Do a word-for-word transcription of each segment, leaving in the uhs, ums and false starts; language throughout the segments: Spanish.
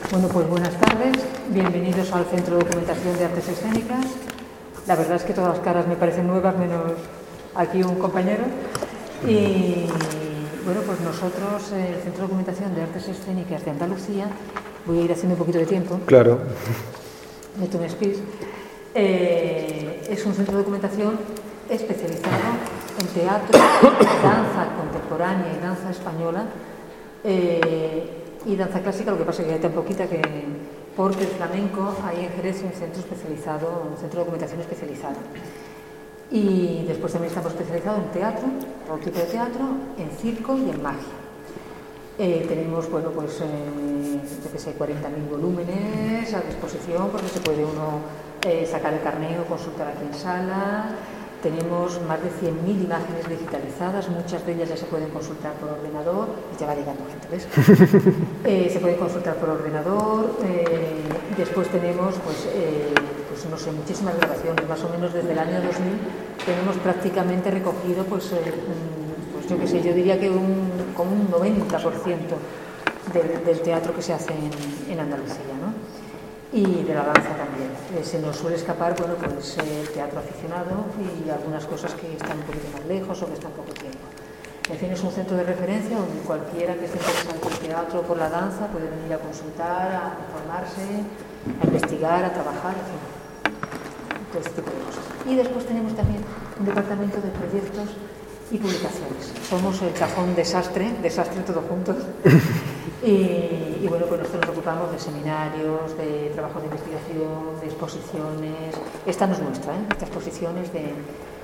Bueno, pues buenas tardes, bienvenidos al Centro de Documentación de Artes Escénicas. La verdad es que todas las caras me parecen nuevas, menos aquí un compañero. Y bueno, pues nosotros, el Centro de Documentación de Artes Escénicas de Andalucía, voy a ir haciendo un poquito de tiempo. Claro. De tu Espís. Eh, es un centro de documentación especializado en teatro, danza contemporánea y danza española. Eh, y danza clásica, lo que pasa es que hay tan poquita que porque el flamenco hay en Jerez un centro especializado, un centro de documentación especializado. Y después también estamos especializados en teatro, todo tipo de teatro, en circo y en magia. Eh, tenemos, bueno, pues, eh, yo que sé, cuarenta mil volúmenes a disposición, porque se puede uno eh, sacar el carné o consultar aquí en sala. Tenemos más de cien mil imágenes digitalizadas, muchas de ellas ya se pueden consultar por ordenador, ya va llegando gente, ¿ves? eh, se pueden consultar por ordenador, eh, después tenemos, pues, eh, pues, no sé, muchísimas grabaciones, más o menos desde el año dos mil tenemos prácticamente recogido, pues, eh, pues yo qué sé, yo diría que un, como un noventa por ciento del, del teatro que se hace en, en Andalucía, ¿no? Y de la danza también. Eh, se nos suele escapar, bueno, pues el eh, teatro aficionado y algunas cosas que están un poquito más lejos o que están poco tiempo. En fin, es un centro de referencia donde cualquiera que esté interesado por el teatro o por la danza puede venir a consultar, a informarse, a investigar, a trabajar, en fin, todo este tipo de cosas. Y después tenemos también un departamento de proyectos y publicaciones. Somos el cajón desastre, desastre todo juntos. Y, y bueno, pues nosotros nos ocupamos de seminarios, de trabajos de investigación, de exposiciones. Esta no es nuestra, ¿eh? Esta exposición es de,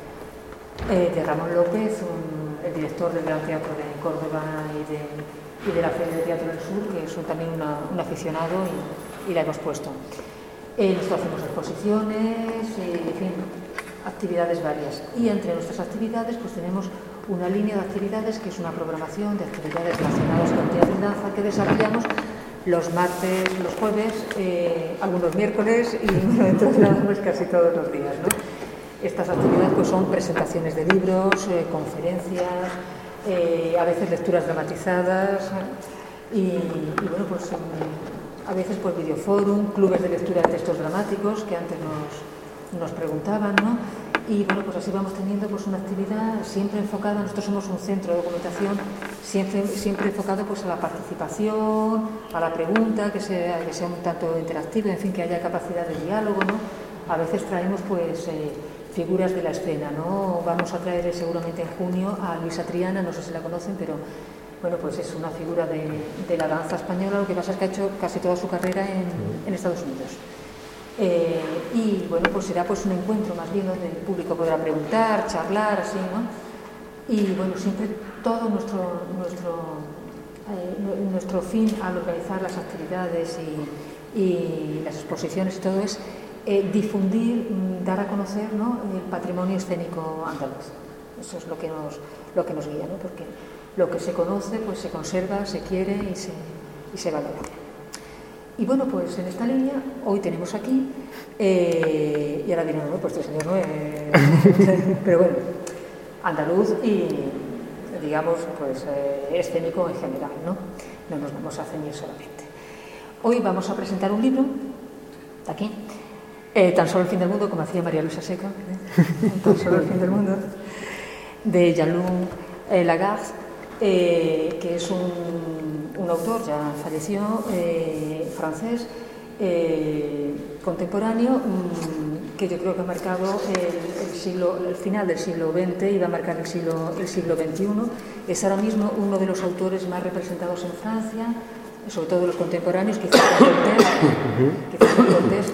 eh, de Ramón López, un, el director del Gran Teatro de Córdoba y de, y de la Feria de Teatro del Sur, que es un, también una, un aficionado y, y la hemos puesto. Eh, nosotros hacemos exposiciones, eh, en fin, actividades varias. Y entre nuestras actividades pues tenemos una línea de actividades que es una programación de actividades relacionadas con teatro y danza que desarrollamos los martes, los jueves, eh, algunos miércoles y bueno, entonces nada más casi todos los días, ¿no? Estas actividades pues son presentaciones de libros, eh, conferencias, eh, a veces lecturas dramatizadas y, y bueno, pues um, a veces pues videoforum, clubes de lectura de textos dramáticos que antes nos, nos preguntaban, ¿no? Y bueno, pues así vamos teniendo pues una actividad siempre enfocada, nosotros somos un centro de documentación siempre, siempre enfocado pues a la participación, a la pregunta, que sea, que sea un tanto interactivo, en fin, que haya capacidad de diálogo, ¿no? A veces traemos pues eh, figuras de la escena, ¿no? Vamos a traer seguramente en junio a Luisa Triana, no sé si la conocen, pero bueno, pues es una figura de, de la danza española, lo que pasa es que ha hecho casi toda su carrera en, en Estados Unidos. Eh, y bueno, pues será pues un encuentro más bien donde el público podrá preguntar, charlar, así, ¿no? Y bueno, siempre todo nuestro nuestro eh, nuestro fin al organizar las actividades y, y las exposiciones y todo es eh, difundir, dar a conocer, ¿no?, el patrimonio escénico andaluz. Eso es lo que nos lo que nos guía, ¿no? Porque lo que se conoce pues se conserva, se quiere y se, y se valora. Y bueno, pues en esta línea, hoy tenemos aquí, eh, y ahora dirán, no, pues este señor no es, pero bueno, andaluz y, digamos, pues eh, escénico en general, ¿no? No nos vamos a ceñir solamente. Hoy vamos a presentar un libro, de aquí, eh, Tan solo el fin del mundo, como hacía María Luisa Seca, ¿eh? Tan solo el fin del mundo, de Jean-Luc eh, Lagarde, eh, que es un, un autor, ya falleció, eh, francés, eh, contemporáneo, mmm, que yo creo que ha marcado el, el, siglo, el final del siglo veinte y va a marcar el siglo, el siglo veintiuno. Es ahora mismo uno de los autores más representados en Francia, sobre todo los contemporáneos, quizás con Cortés, quizás con Cortés.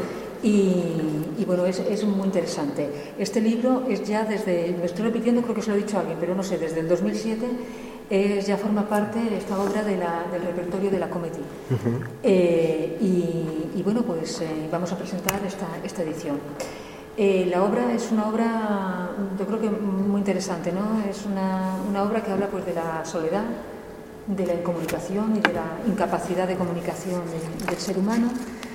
Y, y bueno, es, es muy interesante. Este libro es ya desde, me estoy repitiendo, creo que se lo he dicho a alguien, pero no sé, desde el dos mil siete es, ya forma parte esta obra de la, del repertorio de la Comédie. Uh-huh. eh, y, y bueno, pues eh, vamos a presentar esta, esta edición. Eh, la obra es una obra, yo creo que muy interesante, ¿no? Es una, una obra que habla pues de la soledad, de la incomunicación y de la incapacidad de comunicación de, del ser humano.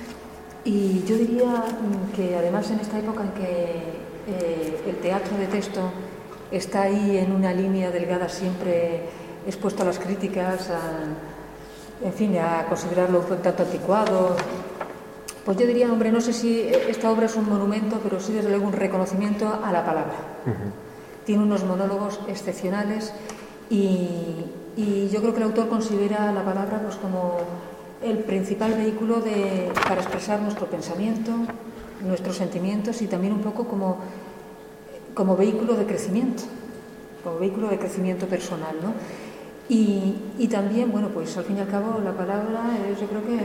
Y yo diría que además en esta época en que eh, el teatro de texto está ahí en una línea delgada siempre expuesto a las críticas, a, en fin, a considerarlo un tanto anticuado. Pues yo diría, hombre, no sé si esta obra es un monumento, pero sí desde luego un reconocimiento a la palabra. Uh-huh. Tiene unos monólogos excepcionales y, y yo creo que el autor considera la palabra pues como el principal vehículo de, para expresar nuestro pensamiento, nuestros sentimientos y también un poco como, como vehículo de crecimiento, como vehículo de crecimiento personal, ¿no? Y, y también, bueno, pues al fin y al cabo la palabra es, yo creo que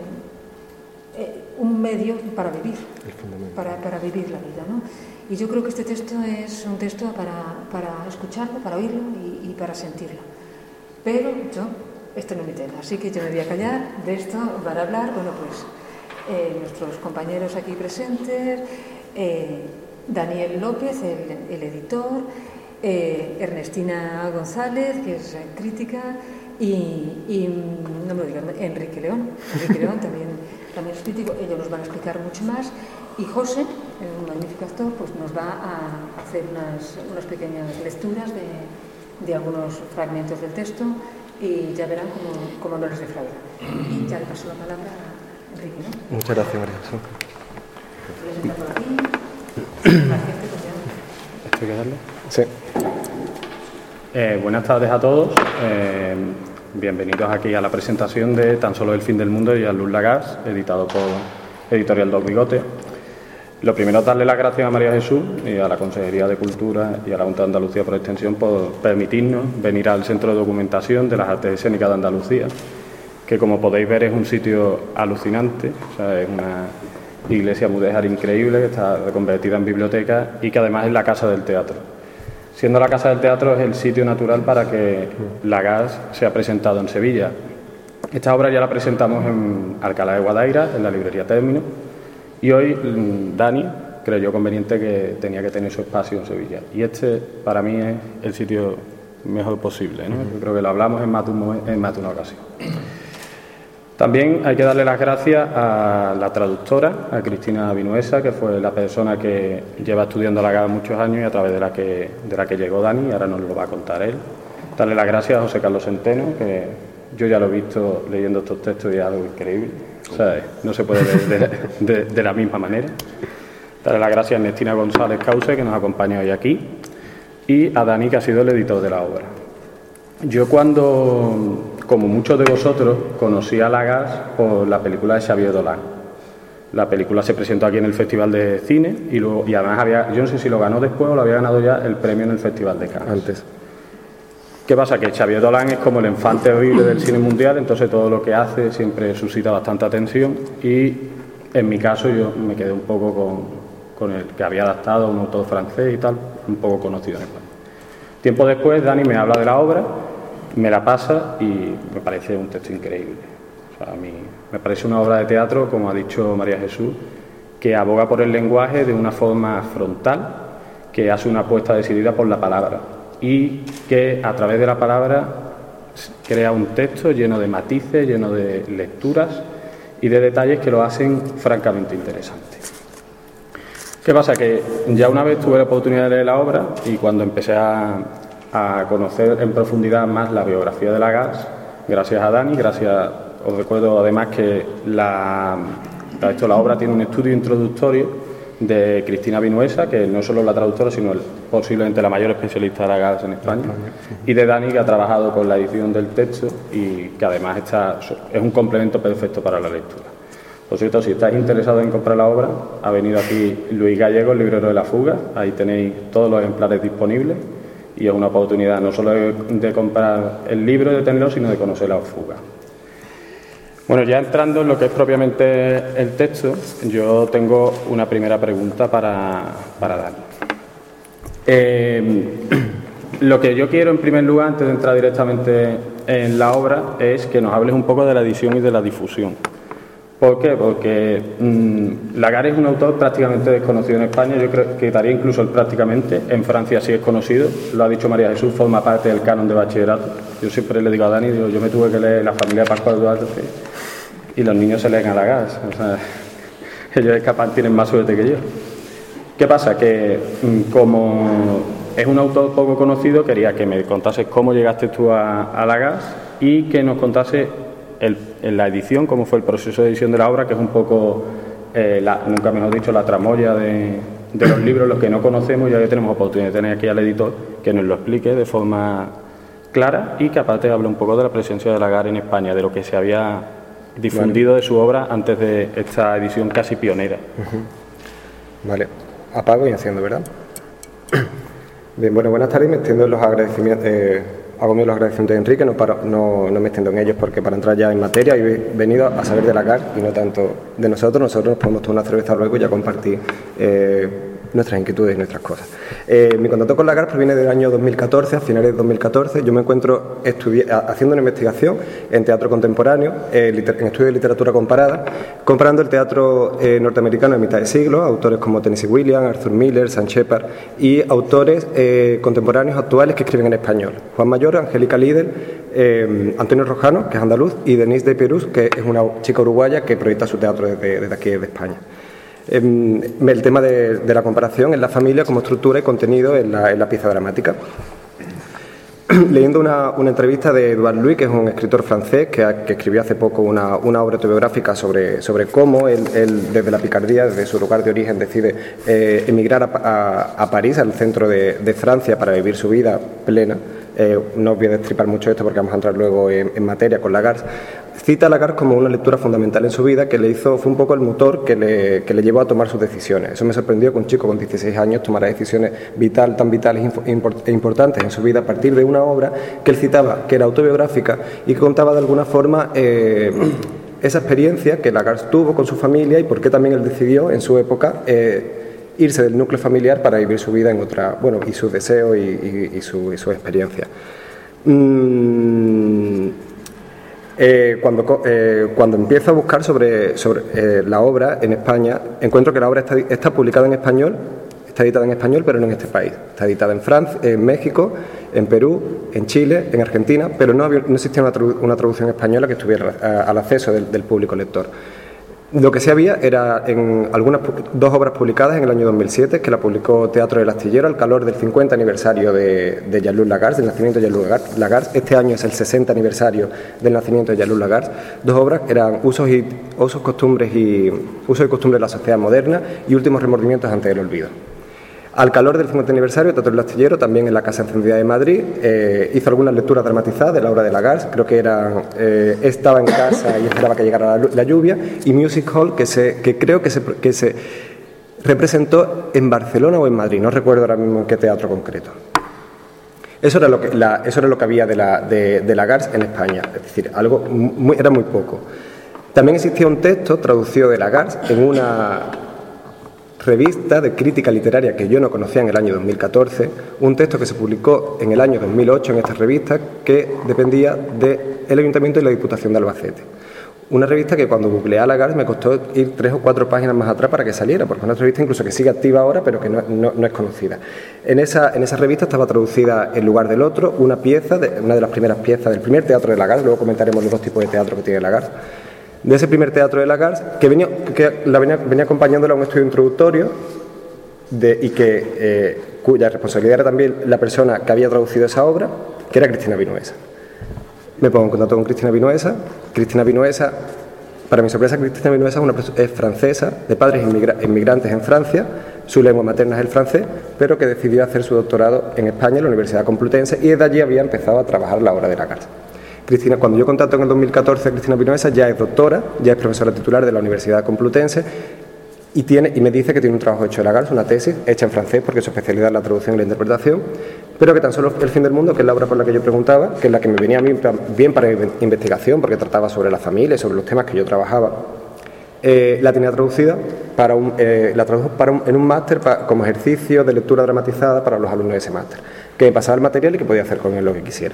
eh, un medio para vivir, para, para vivir la vida, ¿no? Y yo creo que este texto es un texto para, para escucharlo, para oírlo y, y para sentirlo. Pero yo, este no es mi tema, así que yo me voy a callar. De esto van a hablar, bueno, pues eh, nuestros compañeros aquí presentes, eh, Daniel López, el, el editor, eh, Ernestina González, que es crítica, y, y no me lo digan, Enrique León, Enrique León también, también es crítico. Ellos nos van a explicar mucho más. Y José, un magnífico actor, pues nos va a hacer unas, unas pequeñas lecturas de, de algunos fragmentos del texto y ya verán cómo, cómo no les defrauda. Y ya le paso la palabra a Enrique, ¿no? Muchas gracias, María. ¿Quieres entrar por aquí? ¿Esto hay que darle? Sí. Eh, buenas tardes a todos. Eh, bienvenidos aquí a la presentación de Tan solo el fin del mundo y a Luz Lagas, editado por Editorial Dos Bigotes. Lo primero es darle las gracias a María Jesús y a la Consejería de Cultura y a la Junta de Andalucía por extensión por permitirnos venir al Centro de Documentación de las Artes Escénicas de Andalucía, que como podéis ver es un sitio alucinante, o sea, es una iglesia mudéjar increíble que está reconvertida en biblioteca y que además es la casa del teatro. Siendo la casa del teatro es el sitio natural para que Lagas sea presentado en Sevilla. Esta obra ya la presentamos en Alcalá de Guadaira, en la librería Término. Y hoy Dani creyó conveniente que tenía que tener su espacio en Sevilla. Y este, para mí, es el sitio mejor posible, ¿no? Yo creo que lo hablamos en más de, un, en más de una ocasión. También hay que darle las gracias a la traductora, a Cristina Vinuesa, que fue la persona que lleva estudiando Lagas muchos años y a través de la que, de la que llegó Dani, y ahora nos lo va a contar él. Darle las gracias a José Carlos Centeno, que yo ya lo he visto leyendo estos textos y es algo increíble. O sea, no se puede ver de, de, de la misma manera. Darle las gracias a Ernestina González Cause, que nos acompaña hoy aquí, y a Dani, que ha sido el editor de la obra. Yo cuando, como muchos de vosotros, conocí a Lagas por la película de Xavier Dolan. La película se presentó aquí en el Festival de Cine y, luego, y además había, yo no sé si lo ganó después o lo había ganado ya el premio en el Festival de Cannes. Antes. ¿Qué pasa? Que Xavier Dolan es como el infante horrible del cine mundial, entonces todo lo que hace siempre suscita bastante atención y en mi caso yo me quedé un poco con, con el que había adaptado a un autor francés y tal, un poco conocido en España. Tiempo después Dani me habla de la obra, me la pasa y me parece un texto increíble. O sea, a mí me parece una obra de teatro, como ha dicho María Jesús, que aboga por el lenguaje de una forma frontal, que hace una apuesta decidida por la palabra y que a través de la palabra crea un texto lleno de matices, lleno de lecturas y de detalles que lo hacen francamente interesante. ¿Qué pasa? Que ya una vez tuve la oportunidad de leer la obra y cuando empecé a, a conocer en profundidad más la biografía de Lagas, gracias a Dani, gracias, os recuerdo además que la, esto, la obra tiene un estudio introductorio de Cristina Vinuesa, que no solo la traductora, sino el, posiblemente la mayor especialista de Lagas en España, y de Dani, que ha trabajado con la edición del texto y que además está, es un complemento perfecto para la lectura. Por cierto, si estáis interesados en comprar la obra, ha venido aquí Luis Gallego, el librero de La Fuga, ahí tenéis todos los ejemplares disponibles y es una oportunidad no solo de, de comprar el libro y de tenerlo, sino de conocer La Fuga. Bueno, ya entrando en lo que es propiamente el texto, yo tengo una primera pregunta para, para Dani. Eh, lo que yo quiero en primer lugar, antes de entrar directamente en la obra, es que nos hables un poco de la edición y de la difusión. ¿Por qué? Porque mmm, Lagas es un autor prácticamente desconocido en España, yo creo que daría incluso el prácticamente, en Francia sí es conocido, lo ha dicho María Jesús, forma parte del canon de bachillerato. Yo siempre le digo a Dani, digo, yo me tuve que leer La familia de Pascual Duarte y los niños se leen a Lagas, o sea, ellos es capaz, tienen más suerte que yo. ¿Qué pasa? Que mmm, como es un autor poco conocido, quería que me contases cómo llegaste tú a, a Lagas y que nos contases el, en la edición, cómo fue el proceso de edición de la obra, que es un poco, eh, la, nunca mejor dicho, la tramoya de, de los libros, los que no conocemos, ya que tenemos oportunidad de tener aquí al editor que nos lo explique de forma clara y que aparte hable un poco de la presencia de Lagarde en España, de lo que se había difundido vale. de su obra antes de esta edición casi pionera. Uh-huh. Vale, apago y enciendo, ¿verdad? Bien, bueno, buenas tardes, me extiendo en los agradecimientos, eh, hago mío los agradecimientos de Enrique, no, para, no, no me extiendo en ellos porque para entrar ya en materia he venido a saber de Lagarde y no tanto de nosotros, nosotros nos podemos tomar una cerveza luego y ya compartir eh, nuestras inquietudes y nuestras cosas. Eh, mi contacto con Lagarde proviene del año dos mil catorce, a finales de dos mil catorce. Yo me encuentro haciendo una investigación en teatro contemporáneo, eh, en estudio de literatura comparada, comparando el teatro eh, norteamericano de mitad de siglo, autores como Tennessee Williams, Arthur Miller, Sam Shepard, y autores eh, contemporáneos actuales que escriben en español. Juan Mayor, Angélica Lidl, eh, Antonio Rojano, que es andaluz, y Denise de Perús, que es una chica uruguaya que proyecta su teatro desde, desde aquí, desde España. El tema de, de la comparación en la familia como estructura y contenido en la, en la pieza dramática. Leyendo una, una entrevista de Edouard Louis, que es un escritor francés que, que escribió hace poco una, una obra autobiográfica sobre, sobre cómo él, él, desde la picardía, desde su lugar de origen, decide eh, emigrar a, a, a París, al centro de, de Francia, para vivir su vida plena. Eh, no os voy a destripar mucho esto porque vamos a entrar luego en, en materia con Lagarde. Cita a Lagarde como una lectura fundamental en su vida que le hizo, fue un poco el motor que le, que le llevó a tomar sus decisiones. Eso me sorprendió que un chico con dieciséis años tomara decisiones vital, tan vitales e importantes en su vida a partir de una obra que él citaba, que era autobiográfica y que contaba de alguna forma eh, esa experiencia que Lagarde tuvo con su familia y por qué también él decidió en su época eh, irse del núcleo familiar para vivir su vida en otra, bueno, y sus deseos y, y, y, su, y su experiencia. Mm, eh, cuando, eh, cuando empiezo a buscar sobre, sobre eh, la obra en España, encuentro que la obra está, está publicada en español, está editada en español, pero no en este país. Está editada en Francia, en México, en Perú, en Chile, en Argentina, pero no, había, no existía una, tradu una traducción española que estuviera a, al acceso del, del público lector. Lo que sí había era en algunas dos obras publicadas en el año dos mil siete, que la publicó Teatro del Astillero al calor del cincuenta aniversario de, de Jean-Luc Lagarde, del nacimiento de Jean-Luc Lagarde. Este año es el sesenta aniversario del nacimiento de Jean-Luc Lagarde. Dos obras eran Usos y usos, costumbres y usos y costumbres de la sociedad moderna y Últimos remordimientos ante el olvido. Al calor del cincuenta aniversario, Teatro del Astillero, también en la Casa Encendida de Madrid, eh, hizo algunas lecturas dramatizadas de la obra de Lagarde, creo que era eh, Estaba en casa y esperaba que llegara la, la lluvia, y Music Hall, que, se, que creo que se, que se representó en Barcelona o en Madrid, no recuerdo ahora mismo en qué teatro concreto. Eso era lo que, la, eso era lo que había de, la, de, de Lagarde en España, es decir, algo muy, era muy poco. También existía un texto traducido de Lagarde en una revista de crítica literaria que yo no conocía en el año dos mil catorce, un texto que se publicó en el año dos mil ocho en esta revista que dependía del Ayuntamiento y la Diputación de Albacete. Una revista que cuando googleé a Lagarde me costó ir tres o cuatro páginas más atrás para que saliera, porque es una revista incluso que sigue activa ahora pero que no, no, no es conocida. En esa, en esa revista estaba traducida En lugar del otro, una pieza, de, una de las primeras piezas del primer teatro de Lagarde, luego comentaremos los dos tipos de teatro que tiene Lagarde, de ese primer teatro de Lagarde, que venía, que la venía, venía acompañándola a un estudio introductorio de, y que, eh, cuya responsabilidad era también la persona que había traducido esa obra, que era Cristina Vinuesa. Me pongo en contacto con Cristina Vinuesa. Cristina Vinuesa, para mi sorpresa, Cristina Vinuesa es, una, es francesa, de padres inmigra, inmigrantes en Francia, su lengua materna es el francés, pero que decidió hacer su doctorado en España, en la Universidad Complutense, y desde allí había empezado a trabajar la obra de Lagarde. Cristina, cuando yo contacto en el dos mil catorce a Cristina Vinuesa, ya es doctora, ya es profesora titular de la Universidad Complutense y, tiene, y me dice que tiene un trabajo hecho de Lagarde, una tesis hecha en francés porque su especialidad es la traducción y la interpretación, pero que tan solo El fin del mundo, que es la obra por la que yo preguntaba, que es la que me venía a mí bien para investigación porque trataba sobre la familia y sobre los temas que yo trabajaba, eh, la tenía traducida para un, eh, la tradujo para un, en un máster como ejercicio de lectura dramatizada para los alumnos de ese máster, que me pasaba el material y que podía hacer con él lo que quisiera.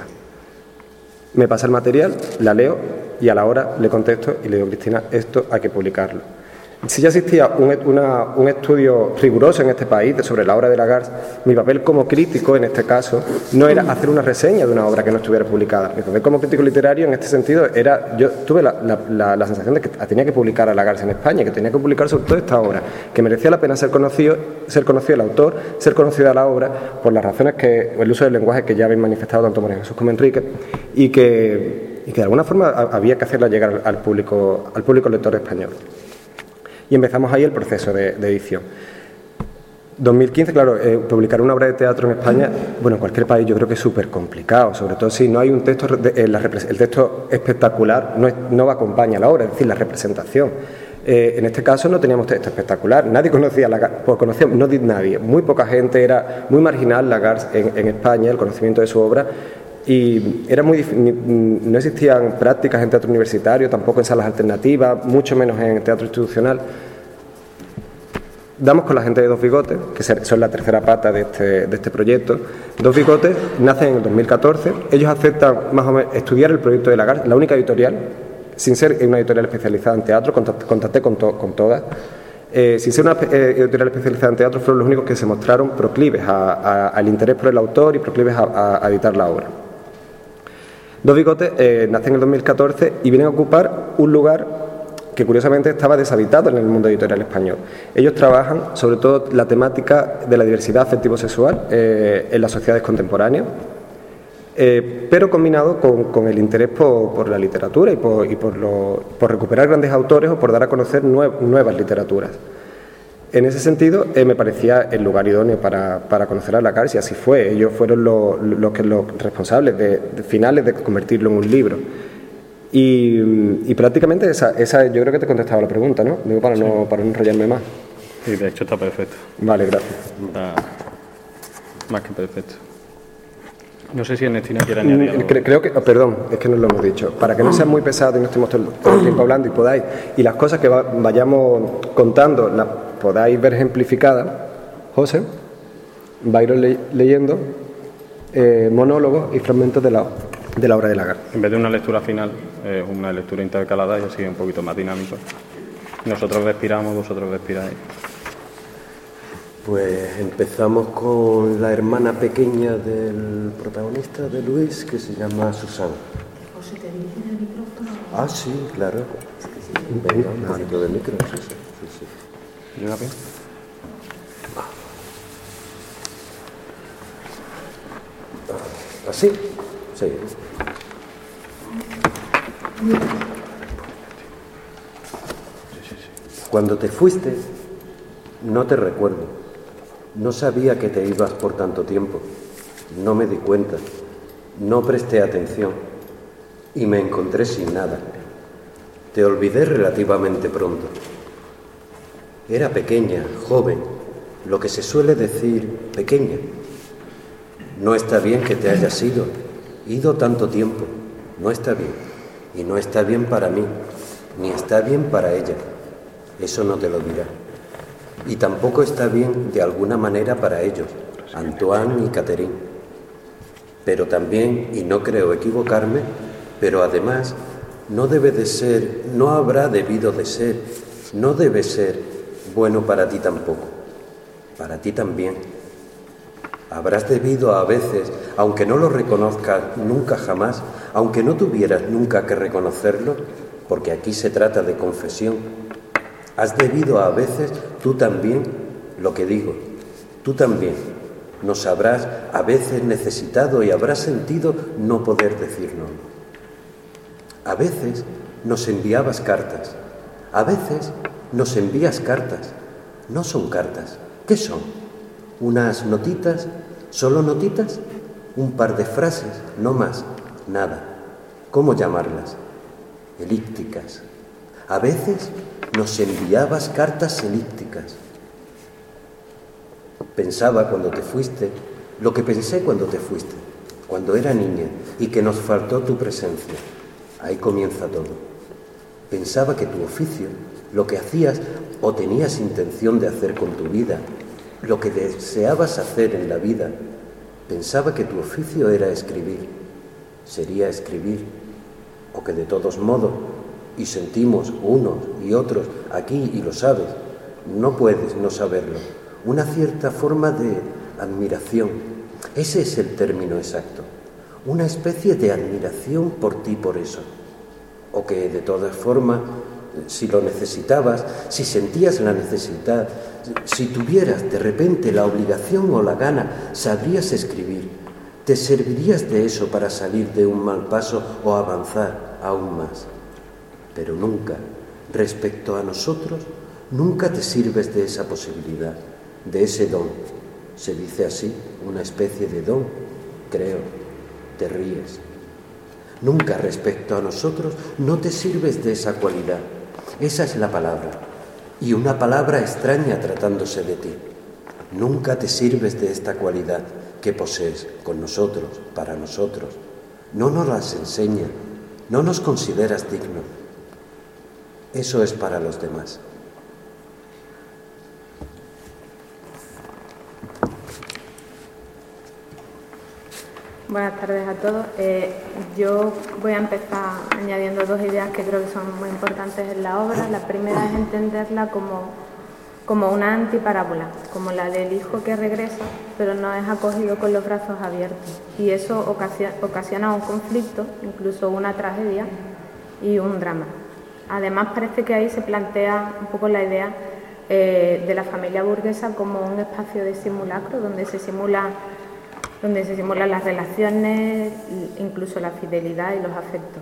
Me pasa el material, la leo y a la hora le contesto y le digo, Cristina, esto hay que publicarlo. Si ya existía un, una, un estudio riguroso en este país sobre la obra de Lagarde, mi papel como crítico, en este caso, no era hacer una reseña de una obra que no estuviera publicada. Mi papel como crítico literario, en este sentido, era, yo tuve la, la, la, la sensación de que tenía que publicar a Lagarde en España, que tenía que publicar sobre todo esta obra, que merecía la pena ser conocido, ser conocido el autor, ser conocida la obra, por las razones que, el uso del lenguaje que ya habéis manifestado tanto María Jesús como Enrique, y que y que de alguna forma había que hacerla llegar al público, al público lector español. Y empezamos ahí el proceso de, de edición. dos mil quince, claro, eh, publicar una obra de teatro en España, bueno, en cualquier país yo creo que es súper complicado, sobre todo si no hay un texto, de, eh, la, el texto espectacular no, es, no acompaña a la obra, es decir, la representación. Eh, en este caso no teníamos texto espectacular, nadie conocía Lagarde, pues conocía, no nadie, muy poca gente, era muy marginal Lagarde en, en España, el conocimiento de su obra, y era muy no existían prácticas en teatro universitario, tampoco en salas alternativas, mucho menos en teatro institucional. Damos con la gente de Dos Bigotes, que son la tercera pata de este, de este proyecto. Dos Bigotes nacen en el dos mil catorce, ellos aceptan más o menos estudiar el proyecto de Lagarde, la única editorial, sin ser una editorial especializada en teatro, contacté, contacté con, to, con todas. Eh, sin ser una eh, editorial especializada en teatro, fueron los únicos que se mostraron proclives a, a, al interés por el autor y proclives a, a, a editar la obra. Dos Bigotes eh, nacen en el dos mil catorce y vienen a ocupar un lugar que curiosamente estaba deshabitado en el mundo editorial español. Ellos trabajan sobre todo la temática de la diversidad afectivo-sexual eh, en las sociedades contemporáneas, eh, pero combinado con, con el interés por, por la literatura y, por, y por, lo, por recuperar grandes autores o por dar a conocer nue, nuevas literaturas. En ese sentido, eh, me parecía el lugar idóneo para, para conocer a Lagarde, y así fue. Ellos fueron los, los, los responsables de, de finales de convertirlo en un libro. Y, y prácticamente esa, esa yo creo que te he contestado la pregunta, ¿no? Digo, para, sí. no, para no enrollarme más. Sí, de hecho está perfecto. Vale, gracias. Está más que perfecto. No sé si Ernestina quiere añadir algo. Creo, creo que, oh, perdón, es que no lo hemos dicho. Para que no sea muy pesado y no estemos todo el, todo el tiempo hablando y podáis, y las cosas que va, vayamos contando las podáis ver ejemplificadas, José va a ir le, leyendo eh, monólogos y fragmentos de la de la obra de Lagarde. En vez de una lectura final, es eh, una lectura intercalada y así un poquito más dinámico. Nosotros respiramos, vosotros respiráis. Pues empezamos con la hermana pequeña del protagonista, de Luis, que se llama Susana. ¿O se te dirige el micrófono? Ah, sí, claro. Venga, un poquito de micro, sí, sí. sí, sí. ¿Llega bien? ¿Así? Sí. Cuando te fuiste, no te recuerdo. No sabía que te ibas por tanto tiempo. No me di cuenta. No presté atención. Y me encontré sin nada. Te olvidé relativamente pronto. Era pequeña, joven, lo que se suele decir pequeña. No está bien que te hayas ido. Ido tanto tiempo, no está bien, y no está bien para mí, ni está bien para ella, eso no te lo dirá. Y tampoco está bien de alguna manera para ellos, Antoine y Catherine. Pero también, y no creo equivocarme, pero además no debe de ser, no habrá debido de ser, no debe ser bueno para ti tampoco, para ti también. Habrás debido a veces, aunque no lo reconozcas nunca jamás, aunque no tuvieras nunca que reconocerlo, porque aquí se trata de confesión, has debido a veces tú también, lo que digo, tú también, nos habrás a veces necesitado y habrás sentido no poder decirlo. A veces nos enviabas cartas, a veces nos envías cartas, no son cartas, ¿qué son? Unas notitas, solo notitas, un par de frases, no más, nada. ¿Cómo llamarlas? Elípticas. A veces nos enviabas cartas elípticas. Pensaba cuando te fuiste, lo que pensé cuando te fuiste, cuando era niña y que nos faltó tu presencia. Ahí comienza todo. Pensaba que tu oficio, lo que hacías o tenías intención de hacer con tu vida, lo que deseabas hacer en la vida, pensaba que tu oficio era escribir, sería escribir, o que de todos modos, y sentimos unos y otros aquí, y lo sabes, no puedes no saberlo, una cierta forma de admiración, ese es el término exacto, una especie de admiración por ti por eso, o que de todas formas, si lo necesitabas, si sentías la necesidad, si tuvieras de repente la obligación o la gana, sabrías escribir, ¿Te servirías de eso para salir de un mal paso o avanzar aún más? Pero nunca, respecto a nosotros, nunca te sirves de esa posibilidad, de ese don. Se dice así, una especie de don, creo. Te ríes. Nunca respecto a nosotros no te sirves de esa cualidad. Esa es la palabra, y una palabra extraña tratándose de ti. Nunca te sirves de esta cualidad que posees con nosotros, para nosotros. No nos las enseña, no nos consideras dignos. Eso es para los demás. Buenas tardes a todos. Eh, yo voy a empezar añadiendo dos ideas que creo que son muy importantes en la obra. La primera es entenderla como como una antiparábola, como la del hijo que regresa, pero no es acogido con los brazos abiertos. Y eso ocasiona, ocasiona un conflicto, incluso una tragedia y un drama. Además, parece que ahí se plantea un poco la idea eh, de la familia burguesa como un espacio de simulacro, donde se simula, donde se simulan las relaciones, incluso la fidelidad y los afectos.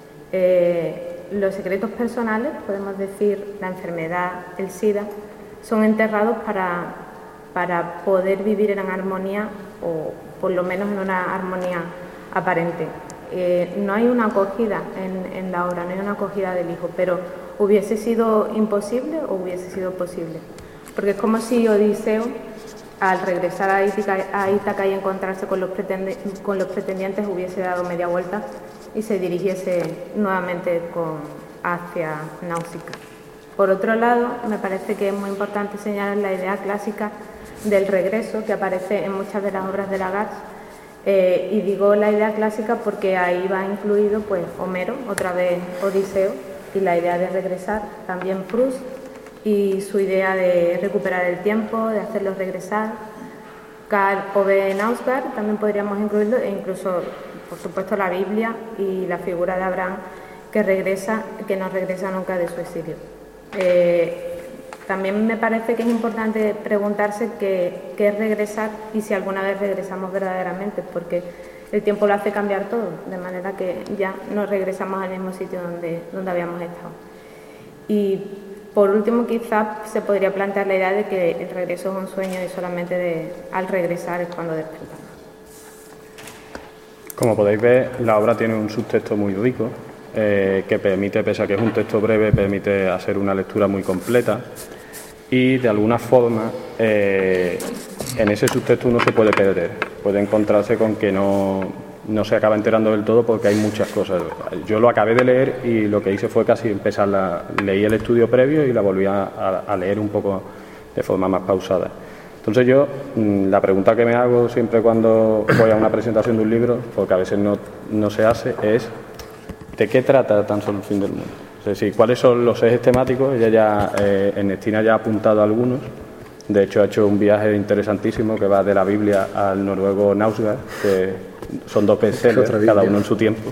Eh, los secretos personales, podemos decir la enfermedad, el SIDA, son enterrados para, para poder vivir en armonía o por lo menos en una armonía aparente. Eh, no hay una acogida en, en la obra, no hay una acogida del hijo, pero ¿hubiese sido imposible o hubiese sido posible? Porque es como si Odiseo, al regresar a Ítaca, a Ítaca y encontrarse con los, con los pretendientes, hubiese dado media vuelta y se dirigiese nuevamente con, hacia Náusica. Por otro lado, me parece que es muy importante señalar la idea clásica del regreso que aparece en muchas de las obras de Lagarde, eh, y digo la idea clásica porque ahí va incluido pues Homero, otra vez Odiseo, y la idea de regresar, también Proust y su idea de recuperar el tiempo, de hacerlos regresar. Karl Ove Knausgaard también podríamos incluirlo, e incluso, por supuesto, la Biblia y la figura de Abraham que regresa, que no regresa nunca de su exilio. Eh, también me parece que es importante preguntarse qué, qué es regresar y si alguna vez regresamos verdaderamente, porque el tiempo lo hace cambiar todo, de manera que ya no regresamos al mismo sitio donde, donde habíamos estado. Y por último, quizás se podría plantear la idea de que el regreso es un sueño y solamente de, al regresar es cuando despertamos. Como podéis ver, la obra tiene un subtexto muy rico, eh, que permite, pese a que es un texto breve, permite hacer una lectura muy completa y, de alguna forma, eh, en ese subtexto uno se puede perder, puede encontrarse con que no, no se acaba enterando del todo porque hay muchas cosas. Yo lo acabé de leer y lo que hice fue casi empezar, la, leí el estudio previo y la volví a, a leer un poco de forma más pausada. Entonces yo, la pregunta que me hago siempre cuando voy a una presentación de un libro, porque a veces no, no se hace, es ¿de qué trata Tan solo el fin del mundo? Es decir, ¿cuáles son los ejes temáticos? Ella ya, eh, Ernestina ya ha apuntado algunos. De hecho, ha hecho un viaje interesantísimo que va de la Biblia al noruego Knausgaard, que son dos bestsellers, cada uno en su tiempo,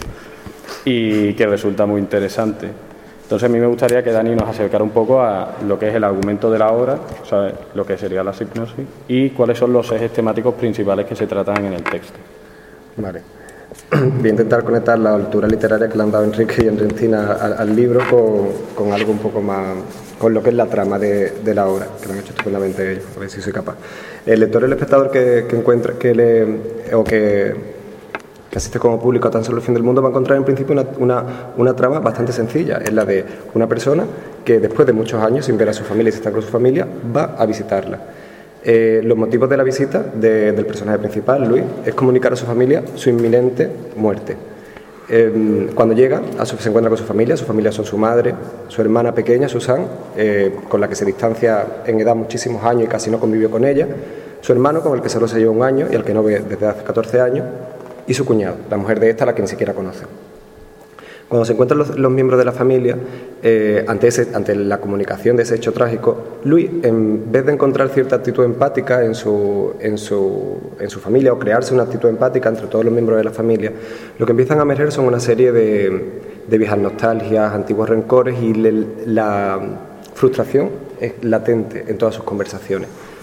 y que resulta muy interesante. Entonces, a mí me gustaría que Dani nos acercara un poco a lo que es el argumento de la obra, o sea, lo que sería la hipnosis, y cuáles son los ejes temáticos principales que se tratan en el texto. Vale. Voy a intentar conectar la altura literaria que le han dado Enrique y Ernestina al, al libro con, con algo un poco más, con lo que es la trama de, de la obra, que lo han hecho estupendamente ellos, a ver si soy capaz. El lector y el espectador que, que encuentra, que le, o que, que asiste como público a Tan solo el fin del mundo va a encontrar en principio una, una, una trama bastante sencilla, es la de una persona que después de muchos años sin ver a su familia y sin estar con su familia va a visitarla. Eh, los motivos de la visita de, del personaje principal, Luis, es comunicar a su familia su inminente muerte. Eh, cuando llega, a su, se encuentra con su familia, su familia son su madre, su hermana pequeña, Susan, eh, con la que se distancia en edad muchísimos años y casi no convivió con ella, su hermano, con el que solo se lleva un año y al que no ve desde hace catorce años, y su cuñado, la mujer de esta, a la que ni siquiera conoce. Cuando se encuentran los, los miembros de la familia, eh, ante, ese, ante la comunicación de ese hecho trágico, Luis, en vez de encontrar cierta actitud empática en su, en, su, en su familia o crearse una actitud empática entre todos los miembros de la familia, lo que empiezan a emerger son una serie de, de viejas nostalgias, antiguos rencores y le, la frustración es latente en todas sus conversaciones.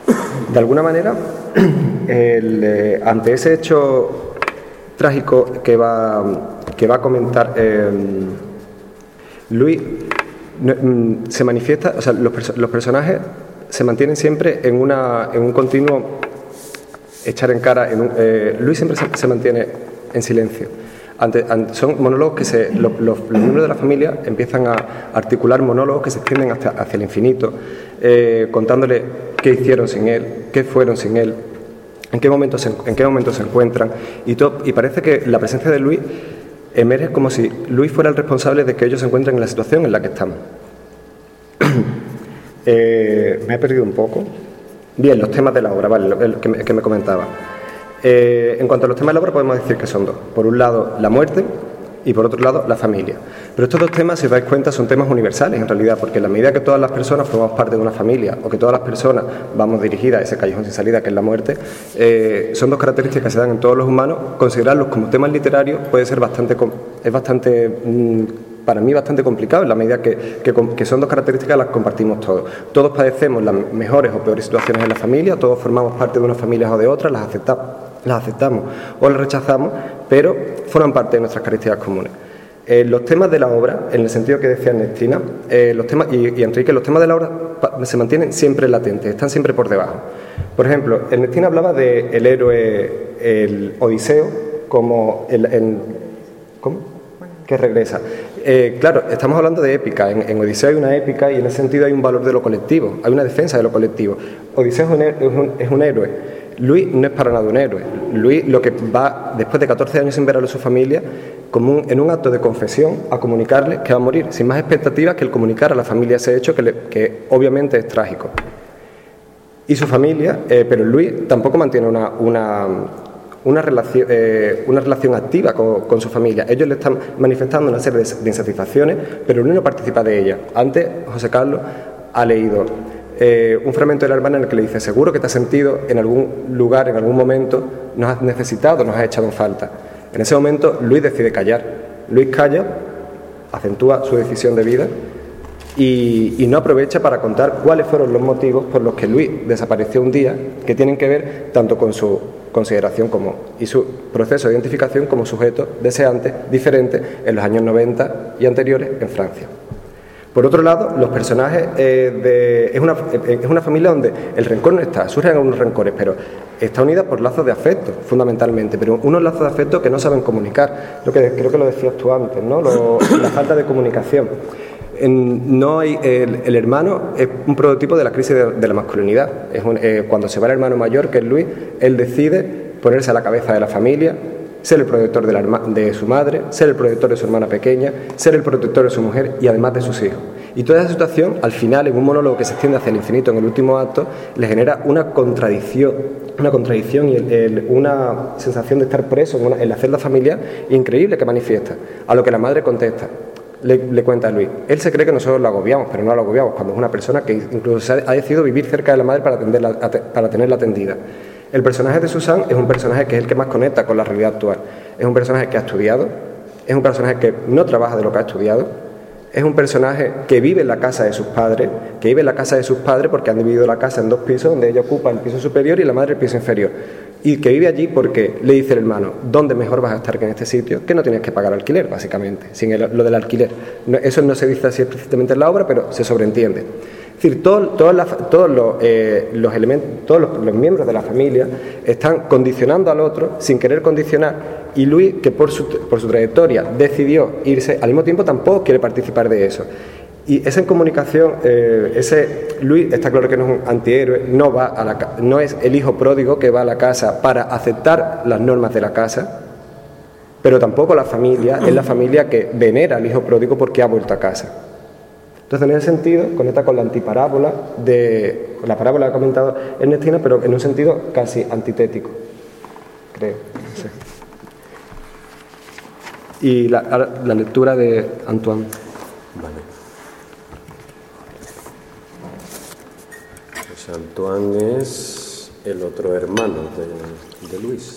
De alguna manera, el, eh, ante ese hecho trágico que va, que va a comentar eh, Luis, no, se manifiesta, o sea, los, los personajes se mantienen siempre en, una, en un continuo echar en cara. En un, eh, Luis siempre se, se mantiene en silencio. Ante, ante, son monólogos que se, los, los, los miembros de la familia empiezan a articular monólogos que se extienden hasta, hacia el infinito, eh, contándole qué hicieron sin él, qué fueron sin él, en qué momento se, en qué momento se encuentran, y, todo, y parece que la presencia de Luis emerge como si Luis fuera el responsable de que ellos se encuentren en la situación en la que estamos. eh, me he perdido un poco. Bien, los temas de la obra, vale, el que me, que me comentaba. Eh, en cuanto a los temas de la obra, podemos decir que son dos. Por un lado, la muerte, y por otro lado, la familia. Pero estos dos temas, si os dais cuenta, son temas universales en realidad, porque en la medida que todas las personas formamos parte de una familia, o que todas las personas vamos dirigidas a ese callejón sin salida que es la muerte, eh, son dos características que se dan en todos los humanos. Considerarlos como temas literarios puede ser bastante, es bastante, mmm, para mí bastante complicado, en la medida que, que, que son dos características las compartimos todos. Todos padecemos las mejores o peores situaciones en la familia, todos formamos parte de unas familias o de otras, las aceptamos. las aceptamos o las rechazamos, pero forman parte de nuestras características comunes. Eh, los temas de la obra, en el sentido que decía Ernestina, eh, los temas, y, y Enrique, los temas de la obra se mantienen siempre latentes, están siempre por debajo. Por ejemplo, Ernestina hablaba del héroe, el Odiseo, como el, el ¿cómo? que regresa. Eh, claro, estamos hablando de épica. En, en Odiseo hay una épica y en ese sentido hay un valor de lo colectivo, hay una defensa de lo colectivo. Odiseo es un, es un, es un héroe. Luis no es para nada un héroe. Luis, lo que va, después de catorce años sin ver a su familia, como un, en un acto de confesión, a comunicarle que va a morir, sin más expectativas que el comunicar a la familia ese hecho, que, le, que obviamente es trágico. Y su familia, eh, pero Luis tampoco mantiene una, una, una, relación, eh, una relación activa con, con su familia. Ellos le están manifestando una serie de, de insatisfacciones, pero Luis no participa de ellas. Antes, José Carlos ha leído Eh, un fragmento de la hermana en el que le dice: seguro que te has sentido en algún lugar, en algún momento, nos has necesitado, nos has echado en falta. En ese momento Luis decide callar. Luis calla, acentúa su decisión de vida y, y no aprovecha para contar cuáles fueron los motivos por los que Luis desapareció un día, que tienen que ver tanto con su consideración como, y su proceso de identificación como sujeto deseante, diferente en los años noventa y anteriores en Francia. Por otro lado, los personajes eh, de, es, una, es una familia donde el rencor no está, surgen algunos rencores, pero está unida por lazos de afecto, fundamentalmente, pero unos lazos de afecto que no saben comunicar, lo que creo que lo decías tú antes, ¿no? Lo, la falta de comunicación. En, no hay, el, el hermano es un prototipo de la crisis de, de la masculinidad. Es un, eh, cuando se va el hermano mayor, que es Luis, él decide ponerse a la cabeza de la familia, ser el protector de, la, de su madre, ser el protector de su hermana pequeña, ser el protector de su mujer y además de sus hijos. Y toda esa situación, al final, en un monólogo que se extiende hacia el infinito en el último acto, le genera una contradicción, una contradicción y el, el, una sensación de estar preso en, una, en la celda familiar increíble que manifiesta. A lo que la madre contesta, le, le cuenta a Luis: él se cree que nosotros lo agobiamos, pero no lo agobiamos, cuando es una persona que incluso se ha, ha decidido vivir cerca de la madre para, atenderla, para tenerla atendida. El personaje de Susan es un personaje que es el que más conecta con la realidad actual. Es un personaje que ha estudiado, es un personaje que no trabaja de lo que ha estudiado, es un personaje que vive en la casa de sus padres, que vive en la casa de sus padres porque han dividido la casa en dos pisos, donde ella ocupa el piso superior y la madre el piso inferior. Y que vive allí porque le dice el hermano: ¿dónde mejor vas a estar que en este sitio? Que no tienes que pagar alquiler, básicamente, sin el, lo del alquiler. No, eso no se dice así explícitamente en la obra, pero se sobreentiende. Es decir, todo, todos, la, todos, los, eh, los, elementos, todos los, los miembros de la familia están condicionando al otro sin querer condicionar, y Luis, que por su, por su trayectoria decidió irse, al mismo tiempo tampoco quiere participar de eso. Y esa incomunicación, eh, ese Luis está claro que no es un antihéroe, no, va a la, no es el hijo pródigo que va a la casa para aceptar las normas de la casa, pero tampoco la familia es la familia que venera al hijo pródigo porque ha vuelto a casa. Entonces, en ese sentido, conecta con la antiparábola de la parábola que ha comentado Ernestina, pero en un sentido casi antitético, creo. Sí. Y la, la lectura de Antoine. Vale. Pues Antoine es el otro hermano de, de Luis.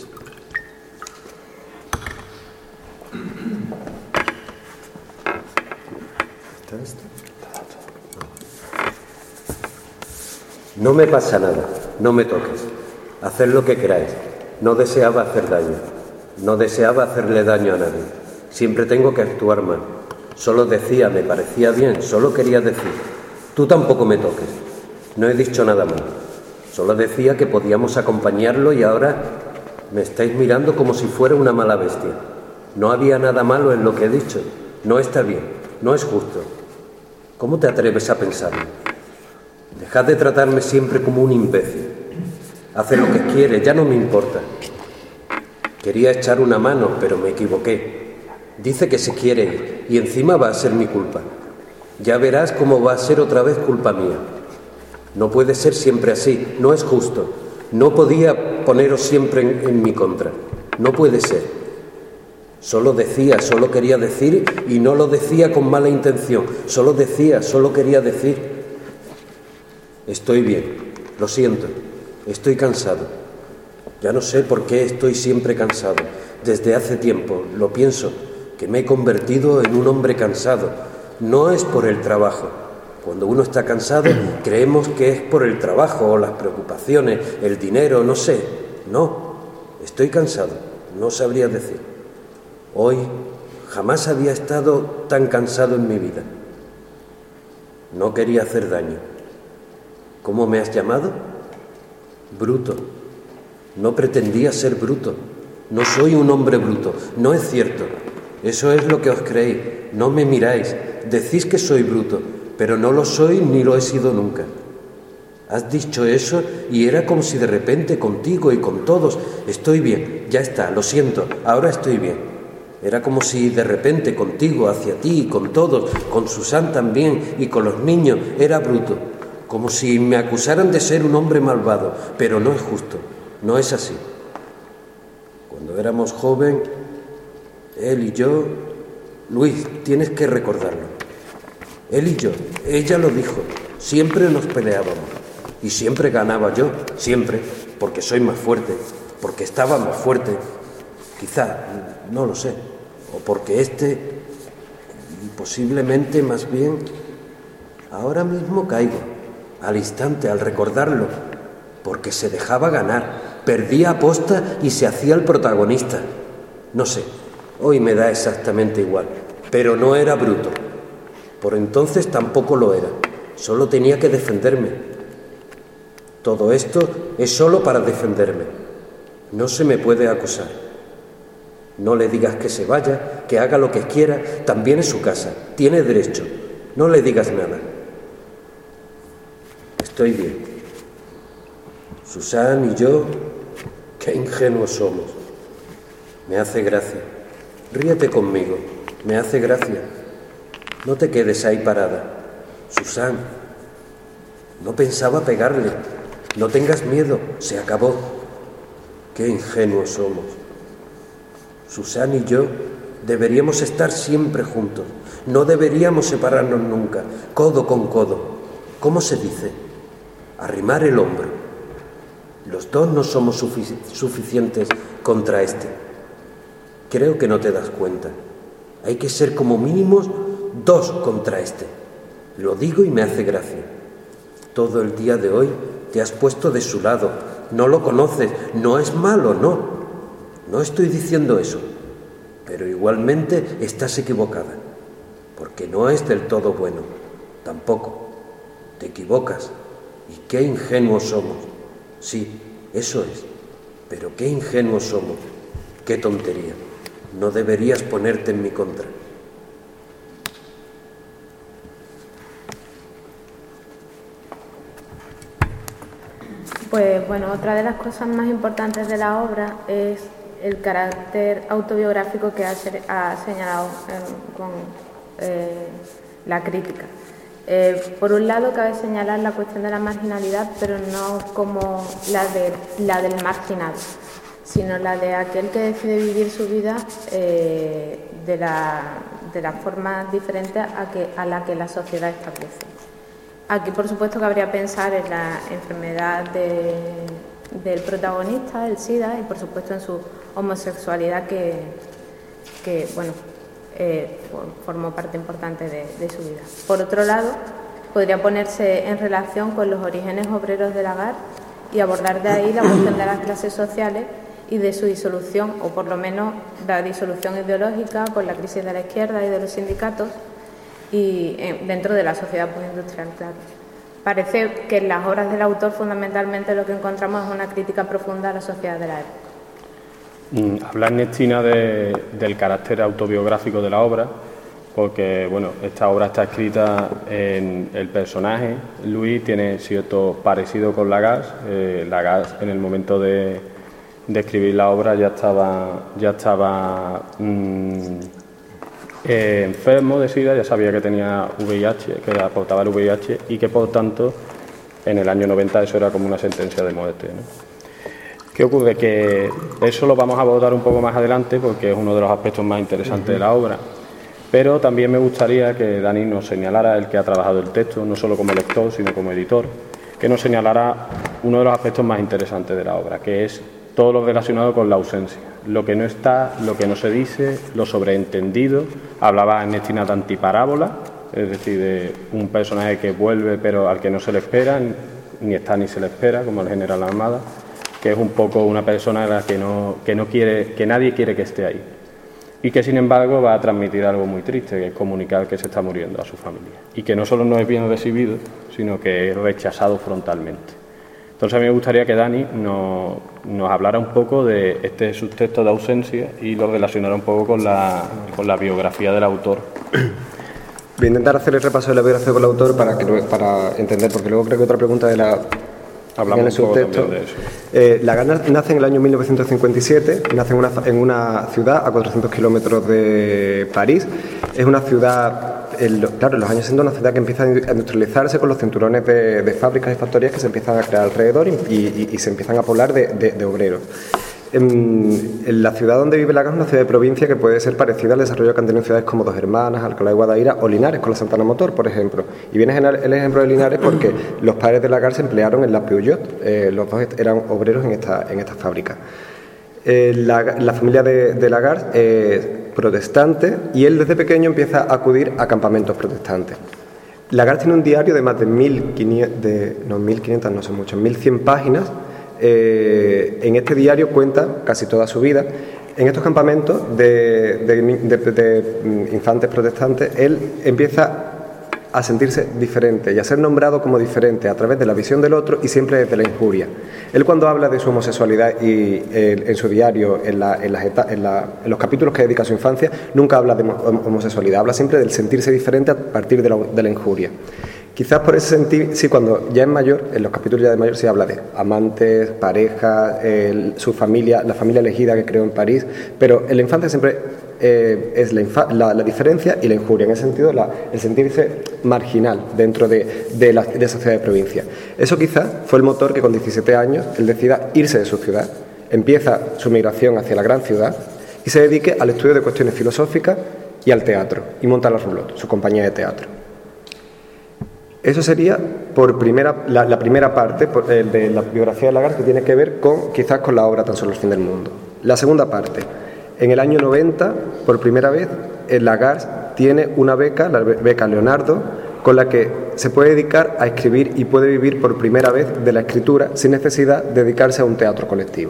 ¿Está esto? No me pasa nada. no me toques. Haced lo que queráis. No deseaba hacer daño. No deseaba hacerle daño a nadie. Siempre tengo que actuar mal. Solo decía, me parecía bien, solo quería decir, tú tampoco me toques. No he dicho nada mal. Solo decía que podíamos acompañarlo y ahora me estáis mirando como si fuera una mala bestia. No había nada malo en lo que he dicho. No está bien, no es justo. ¿Cómo te atreves a pensarlo? Dejad de tratarme siempre como un imbécil. Hace lo que quiere, ya no me importa. Quería echar una mano, pero me equivoqué. Dice que se quiere ir y encima va a ser mi culpa. Ya verás cómo va a ser otra vez culpa mía. No puede ser siempre así, no es justo. No podía poneros siempre en, en mi contra. No puede ser. Solo decía, solo quería decir y no lo decía con mala intención. Solo decía, solo quería decir. Estoy bien, lo siento, estoy cansado. Ya no sé por qué estoy siempre cansado. Desde hace tiempo, lo pienso, que me he convertido en un hombre cansado. No es por el trabajo. Cuando uno está cansado, creemos que es por el trabajo o las preocupaciones, el dinero, no sé. No, estoy cansado, no sabría decir. Hoy jamás había estado tan cansado en mi vida. No quería hacer daño. ¿Cómo me has llamado? Bruto. No pretendía ser bruto. No soy un hombre bruto. No es cierto. Eso es lo que os creéis. No me miráis. Decís que soy bruto, pero no lo soy ni lo he sido nunca. Has dicho eso y era como si de repente contigo y con todos. Estoy bien, ya está, lo siento, ahora estoy bien. Era como si de repente contigo, hacia ti y con todos, con Susan también y con los niños, era bruto. Como si me acusaran de ser un hombre malvado, pero no es justo, no es así. Cuando éramos joven, él y yo, Luis, tienes que recordarlo. Él y yo, ella lo dijo, siempre nos peleábamos y siempre ganaba yo, siempre, porque soy más fuerte, porque estaba más fuerte, quizá, no lo sé, o porque este, y posiblemente más bien, ahora mismo caigo, al instante, al recordarlo, porque se dejaba ganar, perdía aposta y se hacía el protagonista. No sé, hoy me da exactamente igual, pero no era bruto. Por entonces tampoco lo era, solo tenía que defenderme. Todo esto es solo para defenderme. No se me puede acusar. No le digas que se vaya, que haga lo que quiera, también es su casa, tiene derecho. No le digas nada. Estoy bien. Susan y yo, qué ingenuos somos. Me hace gracia. Ríete conmigo, me hace gracia. No te quedes ahí parada. Susan, no pensaba pegarle. No tengas miedo, se acabó. Qué ingenuos somos. Susan y yo deberíamos estar siempre juntos. No deberíamos separarnos nunca, codo con codo. ¿Cómo se dice? Arrimar el hombro. Los dos no somos sufic- suficientes contra este. Creo que no te das cuenta. Hay que ser como mínimos dos contra este. Lo digo y me hace gracia. Todo el día de hoy te has puesto de su lado. No lo conoces. No es malo, no. No estoy diciendo eso. Pero igualmente estás equivocada. Porque no es del todo bueno. Tampoco. Te equivocas. Y qué ingenuos somos. Sí, eso es. Pero qué ingenuos somos. Qué tontería. No deberías ponerte en mi contra. Pues bueno, otra de las cosas más importantes de la obra es el carácter autobiográfico que ha, ha señalado eh, con eh, la crítica. Eh, por un lado, cabe señalar la cuestión de la marginalidad, pero no como la, de, la del marginado, sino la de aquel que decide vivir su vida eh, de, la, de la forma diferente a, que, a la que la sociedad establece. Aquí, por supuesto, cabría pensar en la enfermedad de, del protagonista, el SIDA, y por supuesto en su homosexualidad que, que bueno, eh, formó parte importante de, de su vida. Por otro lado, podría ponerse en relación con los orígenes obreros del Agar y abordar de ahí la cuestión de las clases sociales y de su disolución, o por lo menos la disolución ideológica por la crisis de la izquierda y de los sindicatos y eh, dentro de la sociedad postindustrial, claro. Parece que en las obras del autor fundamentalmente lo que encontramos es una crítica profunda a la sociedad de la época. Habla Ernestina de, del carácter autobiográfico de la obra, porque bueno, esta obra está escrita en el personaje. Luis tiene cierto parecido con Lagasse. Eh, Lagasse en el momento de, de escribir la obra ya estaba, ya estaba mmm, eh, enfermo de SIDA, ya sabía que tenía V I H, que aportaba el V I H y que por tanto en el año noventa eso era como una sentencia de muerte, ¿no? ¿Qué ocurre? Que eso lo vamos a abordar un poco más adelante porque es uno de los aspectos más interesantes uh-huh. de la obra. Pero también me gustaría que Dani nos señalara, el que ha trabajado el texto, no solo como lector, sino como editor, que nos señalara uno de los aspectos más interesantes de la obra, que es todo lo relacionado con la ausencia. Lo que no está, lo que no se dice, lo sobreentendido. Hablaba Ernestina de antiparábola, es decir, de un personaje que vuelve pero al que no se le espera, ni está ni se le espera, como el general Armada, que es un poco una persona a la que no, que no quiere, que nadie quiere que esté ahí. Y que sin embargo va a transmitir algo muy triste, que es comunicar que se está muriendo a su familia. Y que no solo no es bien recibido, sino que es rechazado frontalmente. Entonces a mí me gustaría que Dani nos, nos hablara un poco de este subtexto de ausencia y lo relacionara un poco con la, con la biografía del autor. Voy a intentar hacer el repaso de la biografía del autor para, que, para entender, porque luego creo que otra pregunta de la... Hablamos un poco también de eso. Eh, Lagasse nace en el año mil novecientos cincuenta y siete, nace en una, en una ciudad a cuatrocientos kilómetros de París. Es una ciudad, el, claro, en los años sesenta, una ciudad que empieza a industrializarse con los cinturones de, de fábricas y factorías que se empiezan a crear alrededor y, y, y se empiezan a poblar de, de, de obreros. En, en la ciudad donde vive Lagasse es una ciudad de provincia que puede ser parecida al desarrollo que han tenido ciudades como Dos Hermanas, Alcalá de Guadaira o Linares con la Santana Motor, por ejemplo. Y viene el ejemplo de Linares porque los padres de Lagasse se emplearon en la Peugeot, eh, los dos eran obreros en esta, en esta fábrica. Eh, la, la familia de, de Lagasse es protestante y él desde pequeño empieza a acudir a campamentos protestantes. Lagasse tiene un diario de más de mil quinientas, de, no, mil quinientas no son muchas, mil cien páginas. Eh, en este diario cuenta casi toda su vida. En estos campamentos de, de, de, de, de infantes protestantes, él empieza a sentirse diferente y a ser nombrado como diferente a través de la visión del otro y siempre desde la injuria. Él, cuando habla de su homosexualidad y eh, en su diario, en, la, en, las eta- en, la, en los capítulos que dedica a su infancia, nunca habla de homosexualidad, habla siempre del sentirse diferente a partir de la, de la injuria. Quizás por ese sentido, sí, cuando ya es mayor, en los capítulos ya de mayor se habla de amantes, parejas, eh, su familia, la familia elegida que creó en París, pero en la infancia siempre eh, es la, infa- la, la diferencia y la injuria, en ese sentido la, el sentirse marginal dentro de, de, la, de esa ciudad de provincia. Eso quizás fue el motor que con diecisiete años él decida irse de su ciudad, empieza su migración hacia la gran ciudad y se dedique al estudio de cuestiones filosóficas y al teatro, y monta la Roulotte, su compañía de teatro. Eso sería por primera, la, la primera parte por, eh, de la biografía de Lagasse, que tiene que ver con, quizás con la obra Tan solo el fin del mundo. La segunda parte, en el año noventa, por primera vez, Lagasse tiene una beca, la beca Leonardo, con la que se puede dedicar a escribir y puede vivir por primera vez de la escritura sin necesidad de dedicarse a un teatro colectivo.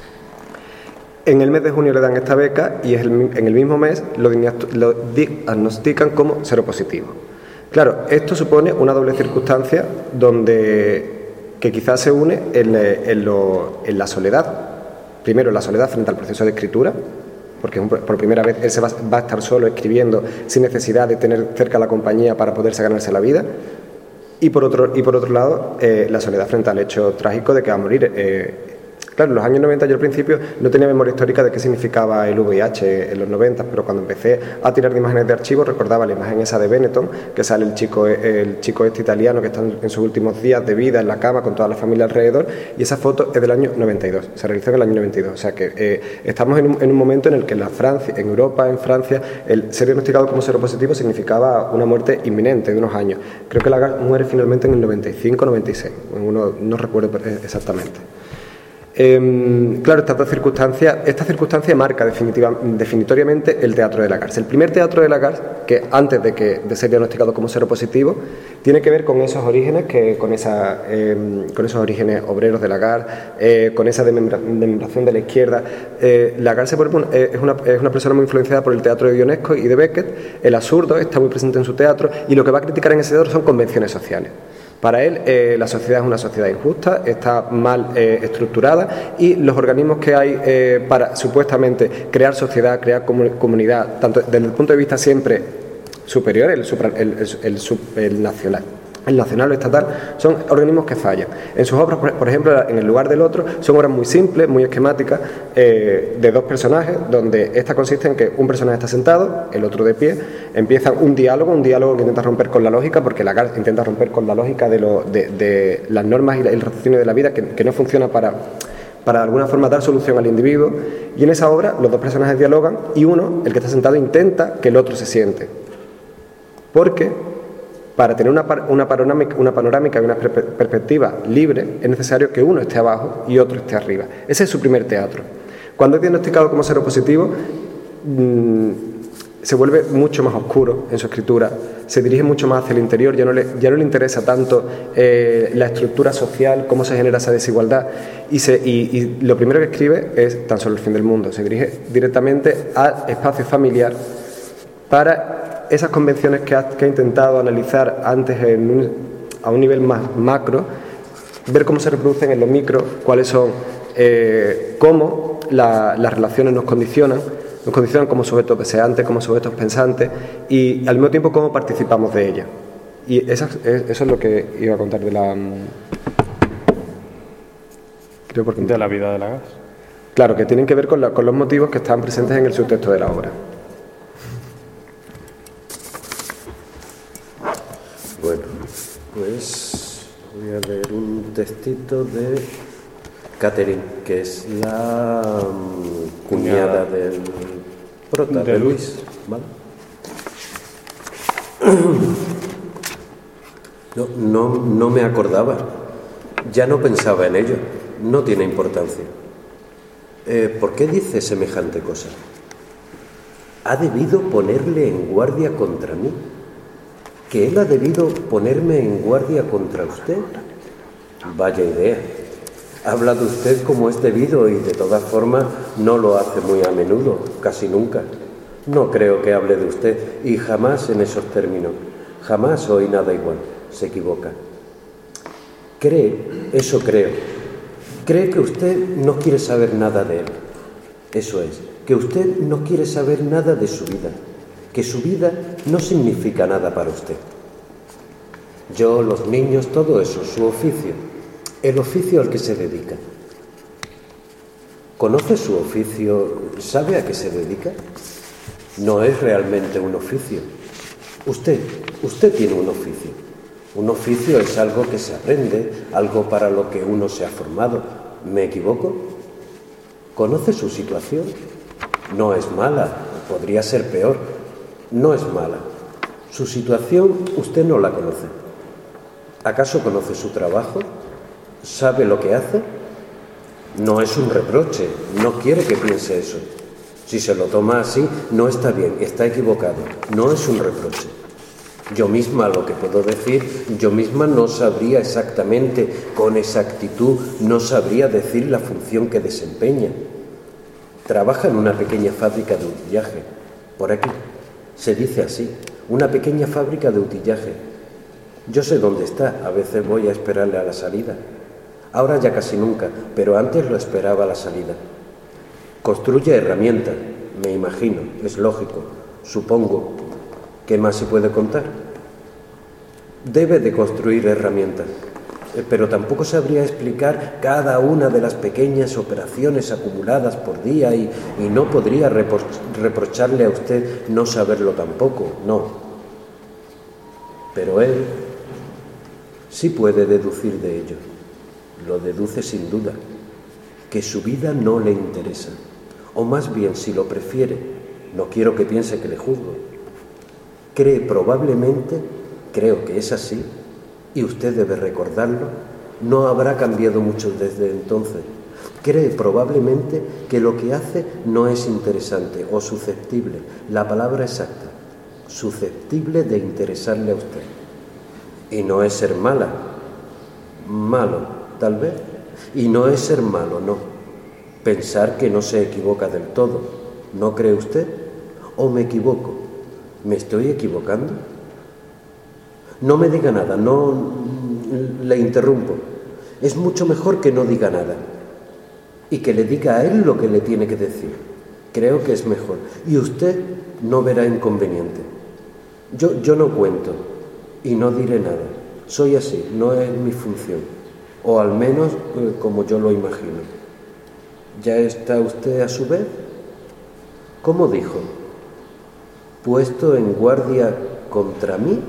En el mes de junio le dan esta beca y es el, en el mismo mes lo, lo diagnostican como seropositivo. Claro, esto supone una doble circunstancia donde, que quizás se une en, en, lo, en la soledad. Primero, la soledad frente al proceso de escritura, porque por primera vez él se va, va a estar solo escribiendo sin necesidad de tener cerca la compañía para poderse ganarse la vida. Y por otro, y por otro lado, eh, la soledad frente al hecho trágico de que va a morir. Eh, Claro, en los años noventa yo al principio no tenía memoria histórica de qué significaba el V I H en los noventa, pero cuando empecé a tirar de imágenes de archivo recordaba la imagen esa de Benetton, que sale el chico, el chico este italiano que está en sus últimos días de vida en la cama con toda la familia alrededor, y esa foto es del año noventa y dos, se realizó en el año noventa y dos, o sea que eh, estamos en un, en un momento en el que en, la Francia, en Europa, en Francia, el ser diagnosticado como seropositivo significaba una muerte inminente de unos años. Creo que Lagasse muere finalmente en el noventa y cinco noventa y seis, en uno, no recuerdo exactamente. Eh, claro, estas dos circunstancias, esta circunstancia marca definitiva, definitoriamente el teatro de Lagarde. El primer teatro de Lagarde, que antes de, que, de ser diagnosticado como seropositivo, tiene que ver con esos orígenes, que, con, esa, eh, con esos orígenes obreros de Lagarde, eh, con esa desmembración de la izquierda. Eh, Lagarde se pone, eh, es, una, es una persona muy influenciada por el teatro de Ionesco y de Beckett. El absurdo está muy presente en su teatro y lo que va a criticar en ese teatro son convenciones sociales. Para él, eh, la sociedad es una sociedad injusta, está mal eh, estructurada y los organismos que hay eh, para supuestamente crear sociedad, crear comu comunidad, tanto desde el punto de vista siempre superior, el, supra, el, el, el, el nacional, el nacional o estatal, son organismos que fallan. En sus obras, por, por ejemplo, en El lugar del otro, son obras muy simples, muy esquemáticas, eh, de dos personajes, donde esta consiste en que un personaje está sentado, el otro de pie, empieza un diálogo, un diálogo que intenta romper con la lógica, porque Lagarde intenta romper con la lógica de, lo, de, de las normas y la, el raciocinio de la vida, que, que no funciona para, para de alguna forma dar solución al individuo, y en esa obra los dos personajes dialogan y uno, el que está sentado, intenta que el otro se siente. Porque para tener una, una, panorámica, una panorámica y una perspectiva libre, es necesario que uno esté abajo y otro esté arriba. Ese es su primer teatro. Cuando es diagnosticado como seropositivo, mmm, se vuelve mucho más oscuro en su escritura, se dirige mucho más hacia el interior, ya no le, ya no le interesa tanto eh, la estructura social, cómo se genera esa desigualdad, y, se, y, y lo primero que escribe es Tan solo el fin del mundo. Se dirige directamente al espacio familiar para esas convenciones que ha, que ha intentado analizar antes en un, a un nivel más macro, ver cómo se reproducen en lo micro, cuáles son, eh, cómo la, las relaciones nos condicionan, nos condicionan como sujetos deseantes, como sujetos pensantes, y al mismo tiempo cómo participamos de ellas. Y esa, eso es lo que iba a contar de la... Creo porque de la vida de Lagarde. Claro, que tienen que ver con, la, con los motivos que están presentes en el subtexto de la obra. Bueno, pues voy a leer un textito de Catherine, que es la um, cuñada del prota de, de Luis, ¿vale? No, no, no me acordaba, ya no pensaba en ello, no tiene importancia. Eh, ¿Por qué dice semejante cosa? ¿Ha debido ponerle en guardia contra mí? ¿Que él ha debido ponerme en guardia contra usted? Vaya idea. Ha hablado usted como es debido y de todas formas no lo hace muy a menudo, casi nunca. No creo que hable de usted y jamás en esos términos. Jamás oí nada igual. Se equivoca. Cree, eso creo. Cree que usted no quiere saber nada de él. Eso es, que usted no quiere saber nada de su vida. Que su vida no significa nada para usted. Yo, los niños, todo eso, su oficio, el oficio al que se dedica. ¿Conoce su oficio? ¿Sabe a qué se dedica? No es realmente un oficio. Usted, usted tiene un oficio. Un oficio es algo que se aprende, algo para lo que uno se ha formado. ¿Me equivoco? ¿Conoce su situación? No es mala, podría ser peor. No es mala. Su situación usted no la conoce. ¿Acaso conoce su trabajo? ¿Sabe lo que hace? No es un reproche, no quiere que piense eso. Si se lo toma así, no está bien, está equivocado. No es un reproche. Yo misma lo que puedo decir, yo misma no sabría exactamente, con exactitud, no sabría decir la función que desempeña. Trabaja en una pequeña fábrica de utillaje, por aquí. Se dice así, una pequeña fábrica de utillaje. Yo sé dónde está, a veces voy a esperarle a la salida. Ahora ya casi nunca, pero antes lo esperaba a la salida. Construye herramientas, me imagino, es lógico, supongo. ¿Qué más se puede contar? Debe de construir herramientas, pero tampoco sabría explicar cada una de las pequeñas operaciones acumuladas por día y, y no podría repro- reprocharle a usted no saberlo tampoco, no. Pero él sí puede deducir de ello, lo deduce sin duda, que su vida no le interesa, o más bien, si lo prefiere, no quiero que piense que le juzgo, cree probablemente, creo que es así, y usted debe recordarlo, no habrá cambiado mucho desde entonces, Cree probablemente que lo que hace no es interesante o susceptible, la palabra exacta, susceptible de interesarle a usted. Y no es ser mala, malo, tal vez. Y no es ser malo, no. Pensar que no se equivoca del todo. ¿No cree usted? ¿O me equivoco? ¿Me estoy equivocando? No me diga nada, no le interrumpo. Es mucho mejor que no diga nada y que le diga a él lo que le tiene que decir. Creo que es mejor. Y usted no verá inconveniente. Yo, yo no cuento y no diré nada. Soy así, no es mi función. O al menos eh, como yo lo imagino. ¿Ya está usted a su vez? ¿Cómo dijo? ¿Puesto en guardia contra mí?